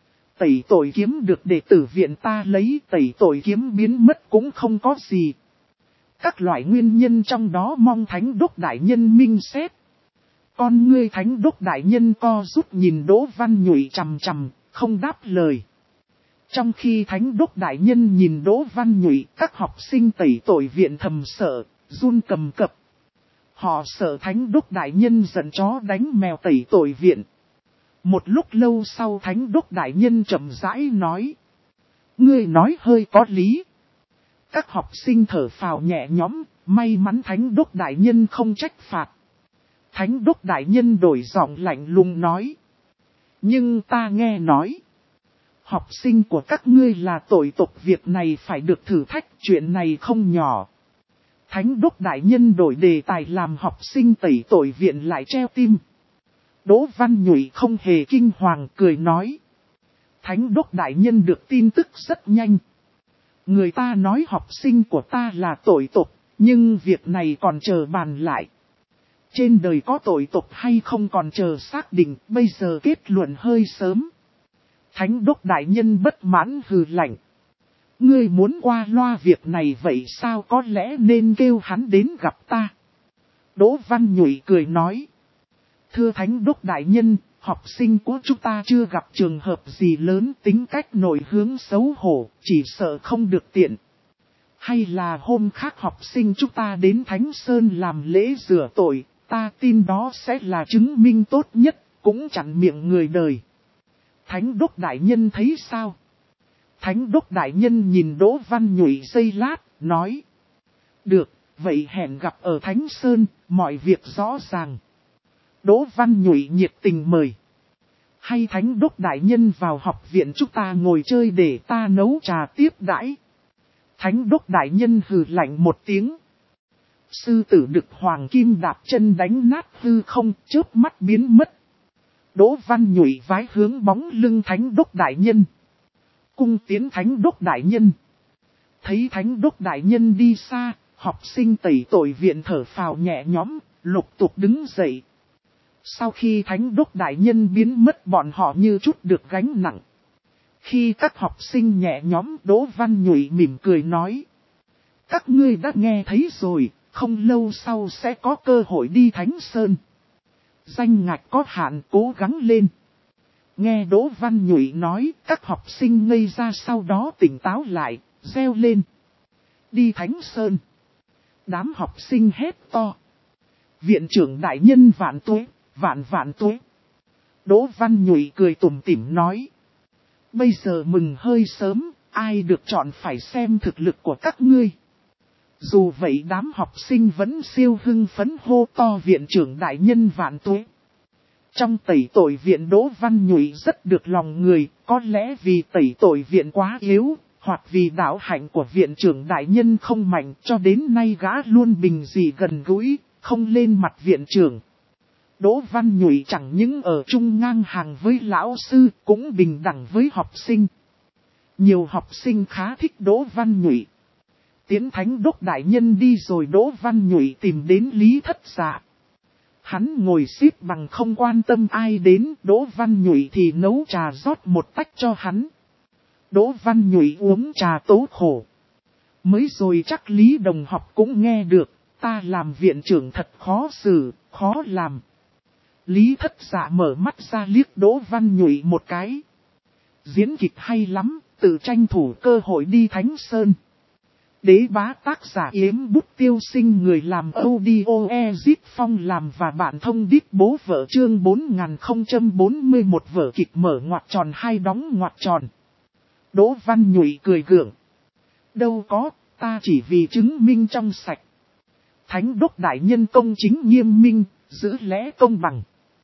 Tẩy tội kiếm được đệ tử viện ta lấy, tẩy tội kiếm biến mất cũng không có gì. Các loại nguyên nhân trong đó mong Thánh đốc đại nhân minh xét. Con ngươi Thánh đốc đại nhân co rút nhìn Đỗ Văn Nhụy chằm chằm, không đáp lời. Trong khi Thánh đốc đại nhân nhìn Đỗ Văn Nhụy, các học sinh tẩy tội viện thầm sợ, run cầm cập. Họ sợ Thánh đốc đại nhân giận chó đánh mèo tẩy tội viện. Một lúc lâu sau Thánh đốc đại nhân chậm rãi nói. Ngươi nói hơi có lý. Các học sinh thở phào nhẹ nhõm, may mắn Thánh đốc đại nhân không trách phạt. Thánh đốc đại nhân đổi giọng lạnh lùng nói. Nhưng ta nghe nói. Học sinh của các ngươi là tội tục, việc này phải được thử thách, chuyện này không nhỏ. Thánh đốc đại nhân đổi đề tài làm học sinh tẩy tội viện lại treo tim. Đỗ Văn Nhụy không hề kinh hoàng cười nói. Thánh đốc đại nhân được tin tức rất nhanh. Người ta nói học sinh của ta là tội tục, nhưng việc này còn chờ bàn lại. Trên đời có tội tục hay không còn chờ xác định, bây giờ kết luận hơi sớm. Thánh đốc đại nhân bất mãn hừ lạnh. Ngươi muốn qua loa việc này vậy sao, có lẽ nên kêu hắn đến gặp ta. Đỗ Văn Nhụy cười nói. Thưa Thánh đốc đại nhân, học sinh của chúng ta chưa gặp trường hợp gì lớn, tính cách nội hướng xấu hổ, chỉ sợ không được tiện. Hay là hôm khác học sinh chúng ta đến Thánh Sơn làm lễ rửa tội, ta tin đó sẽ là chứng minh tốt nhất, cũng chặn miệng người đời. Thánh đốc đại nhân thấy sao? Thánh đốc đại nhân nhìn Đỗ Văn Nhụy giây lát, nói. Được, vậy hẹn gặp ở Thánh Sơn, mọi việc rõ ràng. Đỗ Văn Nhụy nhiệt tình mời. Hay Thánh đốc đại nhân vào học viện chúng ta ngồi chơi để ta nấu trà tiếp đãi. Thánh đốc đại nhân hừ lạnh một tiếng. Sư tử đực hoàng kim đạp chân đánh nát hư không, chớp mắt biến mất. Đỗ Văn Nhụy vái hướng bóng lưng Thánh Đốc Đại Nhân. Cung tiến Thánh Đốc Đại Nhân. Thấy Thánh Đốc Đại Nhân đi xa, học sinh tẩy tội viện thở phào nhẹ nhõm, lục tục đứng dậy. Sau khi Thánh Đốc Đại Nhân biến mất, bọn họ như chút được gánh nặng. Khi các học sinh nhẹ nhõm, Đỗ Văn Nhụy mỉm cười nói. Các ngươi đã nghe thấy rồi, không lâu sau sẽ có cơ hội đi Thánh Sơn. Danh ngạch có hạn, cố gắng lên. Nghe Đỗ Văn Nhụy nói, các học sinh ngây ra, sau đó tỉnh táo lại, reo lên. Đi Thánh Sơn. Đám học sinh hét to. Viện trưởng đại nhân vạn tuế, vạn vạn tuế. Đỗ Văn Nhụy cười tủm tỉm nói. Bây giờ mừng hơi sớm, ai được chọn phải xem thực lực của các ngươi. Dù vậy đám học sinh vẫn siêu hưng phấn hô to viện trưởng đại nhân vạn tuế. Trong tẩy tội viện Đỗ Văn Nhụy rất được lòng người, có lẽ vì tẩy tội viện quá yếu, hoặc vì đạo hạnh của viện trưởng đại nhân không mạnh, cho đến nay gã luôn bình dị gần gũi, không lên mặt viện trưởng. Đỗ Văn Nhụy chẳng những ở chung ngang hàng với lão sư, cũng bình đẳng với học sinh. Nhiều học sinh khá thích Đỗ Văn Nhụy. Tiến Thánh Đốc Đại Nhân đi rồi, Đỗ Văn Nhụy tìm đến Lý Thất Dạ. Hắn ngồi xếp bằng không quan tâm ai đến, Đỗ Văn Nhụy thì nấu trà rót một tách cho hắn. Đỗ Văn Nhụy uống trà tố khổ. Mới rồi chắc Lý đồng học cũng nghe được, ta làm viện trưởng thật khó xử, khó làm. Lý Thất Dạ mở mắt ra liếc Đỗ Văn Nhụy một cái. Diễn kịch hay lắm, tự tranh thủ cơ hội đi Thánh Sơn. Đế bá tác giả Yếm Bút Tiêu Sinh, người làm audio Ezit Phong làm và bạn thông đít bố vợ, chương 4041, vở kịch mở ngoặc tròn hay đóng ngoặc tròn. Đỗ Văn Nhụy cười gượng. Đâu có, ta chỉ vì chứng minh trong sạch. Thánh Đốc Đại Nhân công chính nghiêm minh, giữ lẽ công bằng.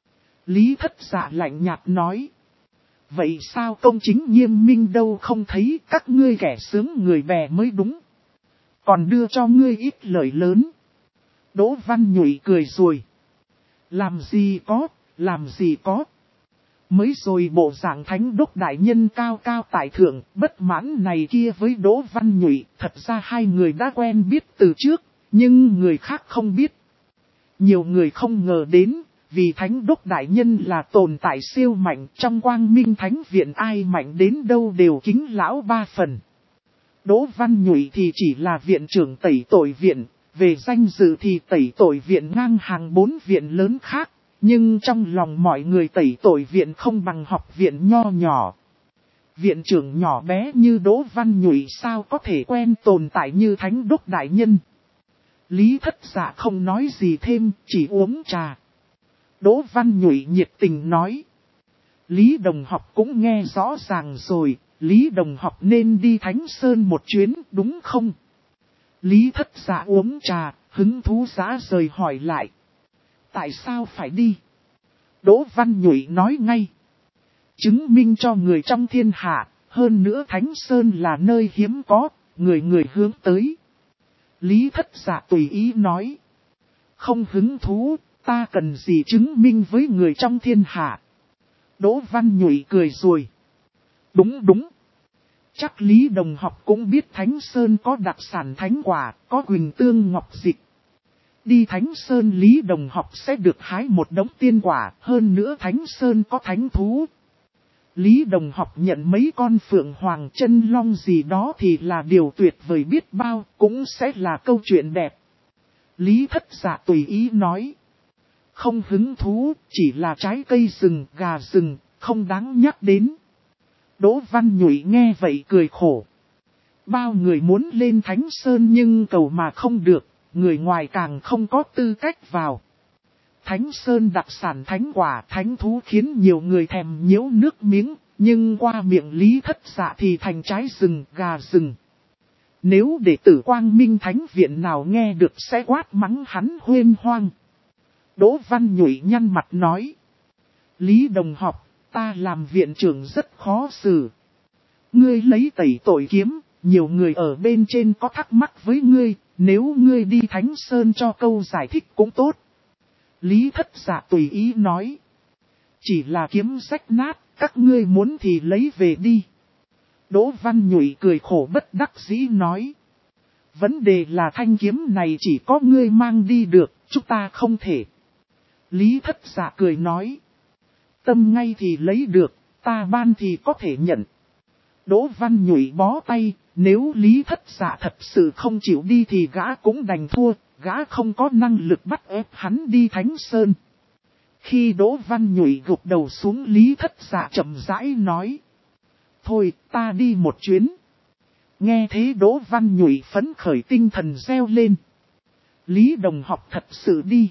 Lý Thất Dạ lạnh nhạt nói. Vậy sao công chính nghiêm minh đâu không thấy, các ngươi kẻ sướng người bè mới đúng. Còn đưa cho ngươi ít lợi lớn. Đỗ Văn Nhụy cười rồi. Làm gì có, làm gì có. Mới rồi bộ dạng Thánh Đốc Đại Nhân cao cao tại thượng, bất mãn này kia với Đỗ Văn Nhụy. Thật ra hai người đã quen biết từ trước, nhưng người khác không biết. Nhiều người không ngờ đến, vì Thánh Đốc Đại Nhân là tồn tại siêu mạnh, trong Quang Minh Thánh Viện ai mạnh đến đâu đều kính lão ba phần. Đỗ Văn Nhụy thì chỉ là viện trưởng tẩy tội viện, về danh dự thì tẩy tội viện ngang hàng 4 viện lớn khác, nhưng trong lòng mọi người tẩy tội viện không bằng học viện nho nhỏ. Viện trưởng nhỏ bé như Đỗ Văn Nhụy sao có thể quen tồn tại như Thánh Đốc Đại Nhân. Lý Thất Dạ không nói gì thêm, chỉ uống trà. Đỗ Văn Nhụy nhiệt tình nói. Lý đồng học cũng nghe rõ ràng rồi. Lý đồng học nên đi Thánh Sơn một chuyến, đúng không? Lý Thất Dạ uống trà, hứng thú rã rời hỏi lại. Tại sao phải đi? Đỗ Văn Nhụy nói ngay. Chứng minh cho người trong thiên hạ, hơn nữa Thánh Sơn là nơi hiếm có, người người hướng tới. Lý Thất Dạ tùy ý nói. Không hứng thú, ta cần gì chứng minh với người trong thiên hạ? Đỗ Văn Nhụy cười rồi. Đúng. Chắc Lý đồng học cũng biết Thánh Sơn có đặc sản thánh quả, có Quỳnh Tương Ngọc Dịch. Đi Thánh Sơn Lý đồng học sẽ được hái một đống tiên quả, hơn nữa Thánh Sơn có thánh thú. Lý đồng học nhận mấy con phượng hoàng chân long gì đó thì là điều tuyệt vời biết bao, cũng sẽ là câu chuyện đẹp. Lý Thất Dạ tùy ý nói. Không hứng thú, chỉ là trái cây rừng, gà rừng, không đáng nhắc đến. Đỗ Văn Nhụy nghe vậy cười khổ. Bao người muốn lên Thánh Sơn nhưng cầu mà không được, người ngoài càng không có tư cách vào. Thánh Sơn đặc sản thánh quả thánh thú khiến nhiều người thèm nhiễu nước miếng, nhưng qua miệng Lý Thất Dạ thì thành trái rừng, gà rừng. Nếu đệ tử Quang Minh Thánh Viện nào nghe được sẽ quát mắng hắn huênh hoang. Đỗ Văn Nhụy nhăn mặt nói. Lý đồng học, ta làm viện trưởng rất khó xử. Ngươi lấy tẩy tội kiếm, nhiều người ở bên trên có thắc mắc với ngươi, nếu ngươi đi Thánh Sơn cho câu giải thích cũng tốt. Lý Thất Dạ tùy ý nói. Chỉ là kiếm rách nát, các ngươi muốn thì lấy về đi. Đỗ Văn Nhụy cười khổ bất đắc dĩ nói. Vấn đề là thanh kiếm này chỉ có ngươi mang đi được, chúng ta không thể. Lý Thất Dạ cười nói. Tâm ngay thì lấy được, ta ban thì có thể nhận. Đỗ Văn Nhụy bó tay, nếu Lý Thất Dạ thật sự không chịu đi thì gã cũng đành thua, gã không có năng lực bắt ép hắn đi Thánh Sơn. Khi Đỗ Văn Nhụy gục đầu xuống, Lý Thất Dạ chậm rãi nói. Thôi, ta đi một chuyến. Nghe thế Đỗ Văn Nhụy phấn khởi tinh thần reo lên. Lý đồng học thật sự đi.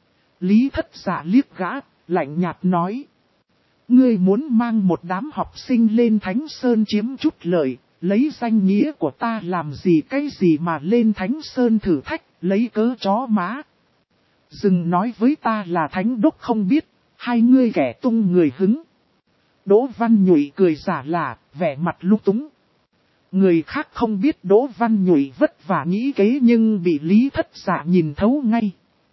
Lý Thất Dạ liếc gã, lạnh nhạt nói. Ngươi muốn mang một đám học sinh lên Thánh Sơn chiếm chút lợi, lấy danh nghĩa của ta làm gì cái gì mà lên Thánh Sơn thử thách, lấy cớ chó má. Dừng nói với ta là Thánh Đốc không biết, hai ngươi kẻ tung người hứng. Đỗ Văn Nhụy cười giả lả, vẻ mặt lung túng. Người khác không biết Đỗ Văn Nhụy vất vả nghĩ kế nhưng bị Lý Thất Dạ nhìn thấu ngay.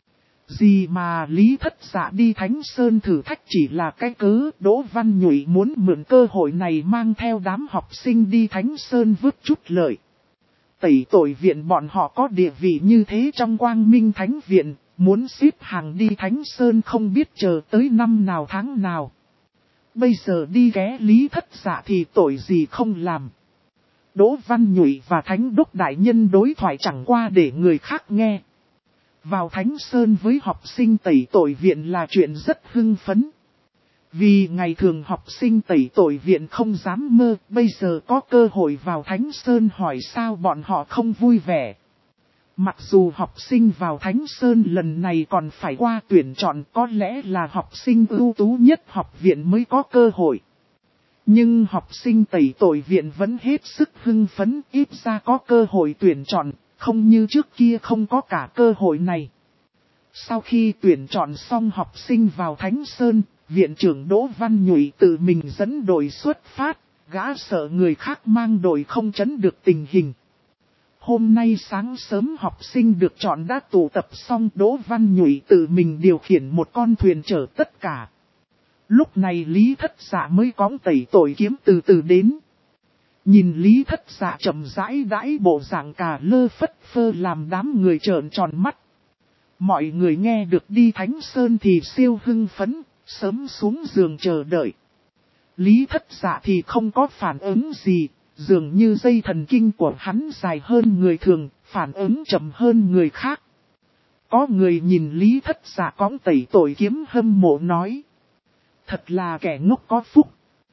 Gì mà Lý Thất Dạ đi Thánh Sơn thử thách chỉ là cái cớ. Đỗ Văn Nhụy muốn mượn cơ hội này mang theo đám học sinh đi Thánh Sơn vớt chút lợi. Tẩy tội viện bọn họ có địa vị như thế trong Quang Minh Thánh Viện, muốn xếp hàng đi Thánh Sơn không biết chờ tới năm nào tháng nào. Bây giờ đi ghé Lý Thất Dạ thì tội gì không làm. Đỗ Văn Nhụy và Thánh Đốc Đại Nhân đối thoại chẳng qua để người khác nghe. Vào Thánh Sơn với học sinh tẩy tội viện là chuyện rất hưng phấn. Vì ngày thường học sinh tẩy tội viện không dám mơ, bây giờ có cơ hội vào Thánh Sơn hỏi sao bọn họ không vui vẻ. Mặc dù học sinh vào Thánh Sơn lần này còn phải qua tuyển chọn, có lẽ là học sinh ưu tú nhất học viện mới có cơ hội. Nhưng học sinh tẩy tội viện vẫn hết sức hưng phấn, ít ra có cơ hội tuyển chọn, không như trước kia không có cả cơ hội này. Sau khi tuyển chọn xong học sinh vào Thánh Sơn, viện trưởng Đỗ Văn Nhụy tự mình dẫn đội xuất phát, gã sợ người khác mang đội không trấn được tình hình. Hôm nay sáng sớm học sinh được chọn đã tụ tập xong, Đỗ Văn Nhụy tự mình điều khiển một con thuyền chở tất cả. Lúc này Lý Thất Dạ mới cõng tẩy tội kiếm từ từ đến. Nhìn Lý Thất Dạ chậm rãi đãi bộ dạng cà lơ phất phơ làm đám người trợn tròn mắt. Mọi người nghe được đi Thánh Sơn thì siêu hưng phấn, sớm xuống giường chờ đợi. Lý Thất Dạ thì không có phản ứng gì, dường như dây thần kinh của hắn dài hơn người thường, phản ứng chậm hơn người khác. Có người nhìn Lý Thất Dạ cõng tẩy tội kiếm hâm mộ nói. Thật là kẻ ngốc có phúc.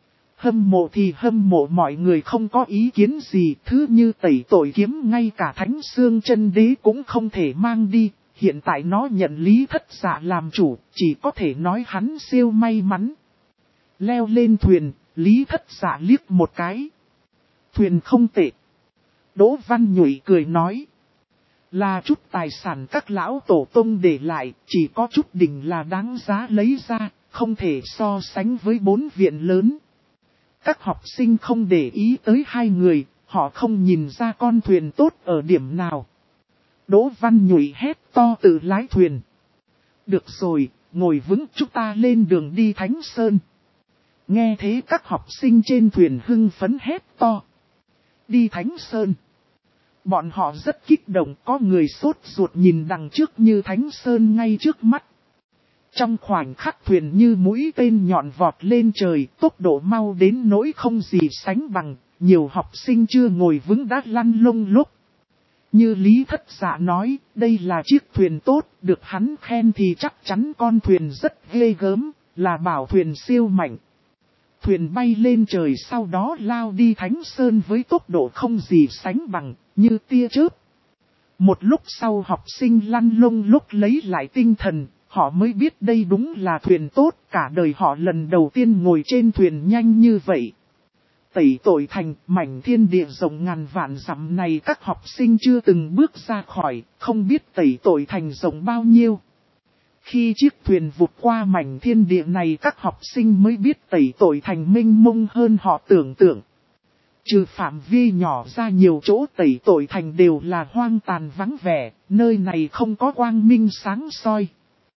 Hâm mộ thì hâm mộ, mọi người không có ý kiến gì, thứ như tẩy tội kiếm ngay cả Thánh Xương Chân Đế cũng không thể mang đi. Hiện tại nó nhận Lý Thất Dạ làm chủ, chỉ có thể nói hắn siêu may mắn. Leo lên thuyền, Lý Thất Dạ liếc một cái. Thuyền không tệ. Đỗ Văn Nhụy cười nói. Là chút tài sản các lão tổ tông để lại, chỉ có chút đỉnh là đáng giá lấy ra, không thể so sánh với 4 viện lớn. Các học sinh không để ý tới hai người, họ không nhìn ra con thuyền tốt ở điểm nào. Đỗ Văn Nhụy hét to tự lái thuyền. Được rồi, ngồi vững, chúng ta lên đường đi Thánh Sơn. Nghe thế các học sinh trên thuyền hưng phấn hét to. Đi Thánh Sơn. Bọn họ rất kích động, có người sốt ruột nhìn đằng trước như Thánh Sơn ngay trước mắt. Trong khoảnh khắc thuyền như mũi tên nhọn vọt lên trời, tốc độ mau đến nỗi không gì sánh bằng, nhiều học sinh chưa ngồi vững đã lăn lông lốc. Như Lý Thất Dạ nói, đây là chiếc thuyền tốt, được hắn khen thì chắc chắn con thuyền rất ghê gớm, là bảo thuyền siêu mạnh. Thuyền bay lên trời sau đó lao đi Thánh Sơn với tốc độ không gì sánh bằng, như tia chớp. Một lúc sau học sinh lăn lông lốc lấy lại tinh thần, họ mới biết đây đúng là thuyền tốt, cả đời họ lần đầu tiên ngồi trên thuyền nhanh như vậy. Tẩy tội thành, mảnh thiên địa rộng ngàn vạn dặm này các học sinh chưa từng bước ra khỏi, không biết tẩy tội thành rộng bao nhiêu. Khi chiếc thuyền vụt qua mảnh thiên địa này các học sinh mới biết tẩy tội thành mênh mông hơn họ tưởng tượng. Trừ phạm vi nhỏ ra nhiều chỗ tẩy tội thành đều là hoang tàn vắng vẻ, nơi này không có quang minh sáng soi.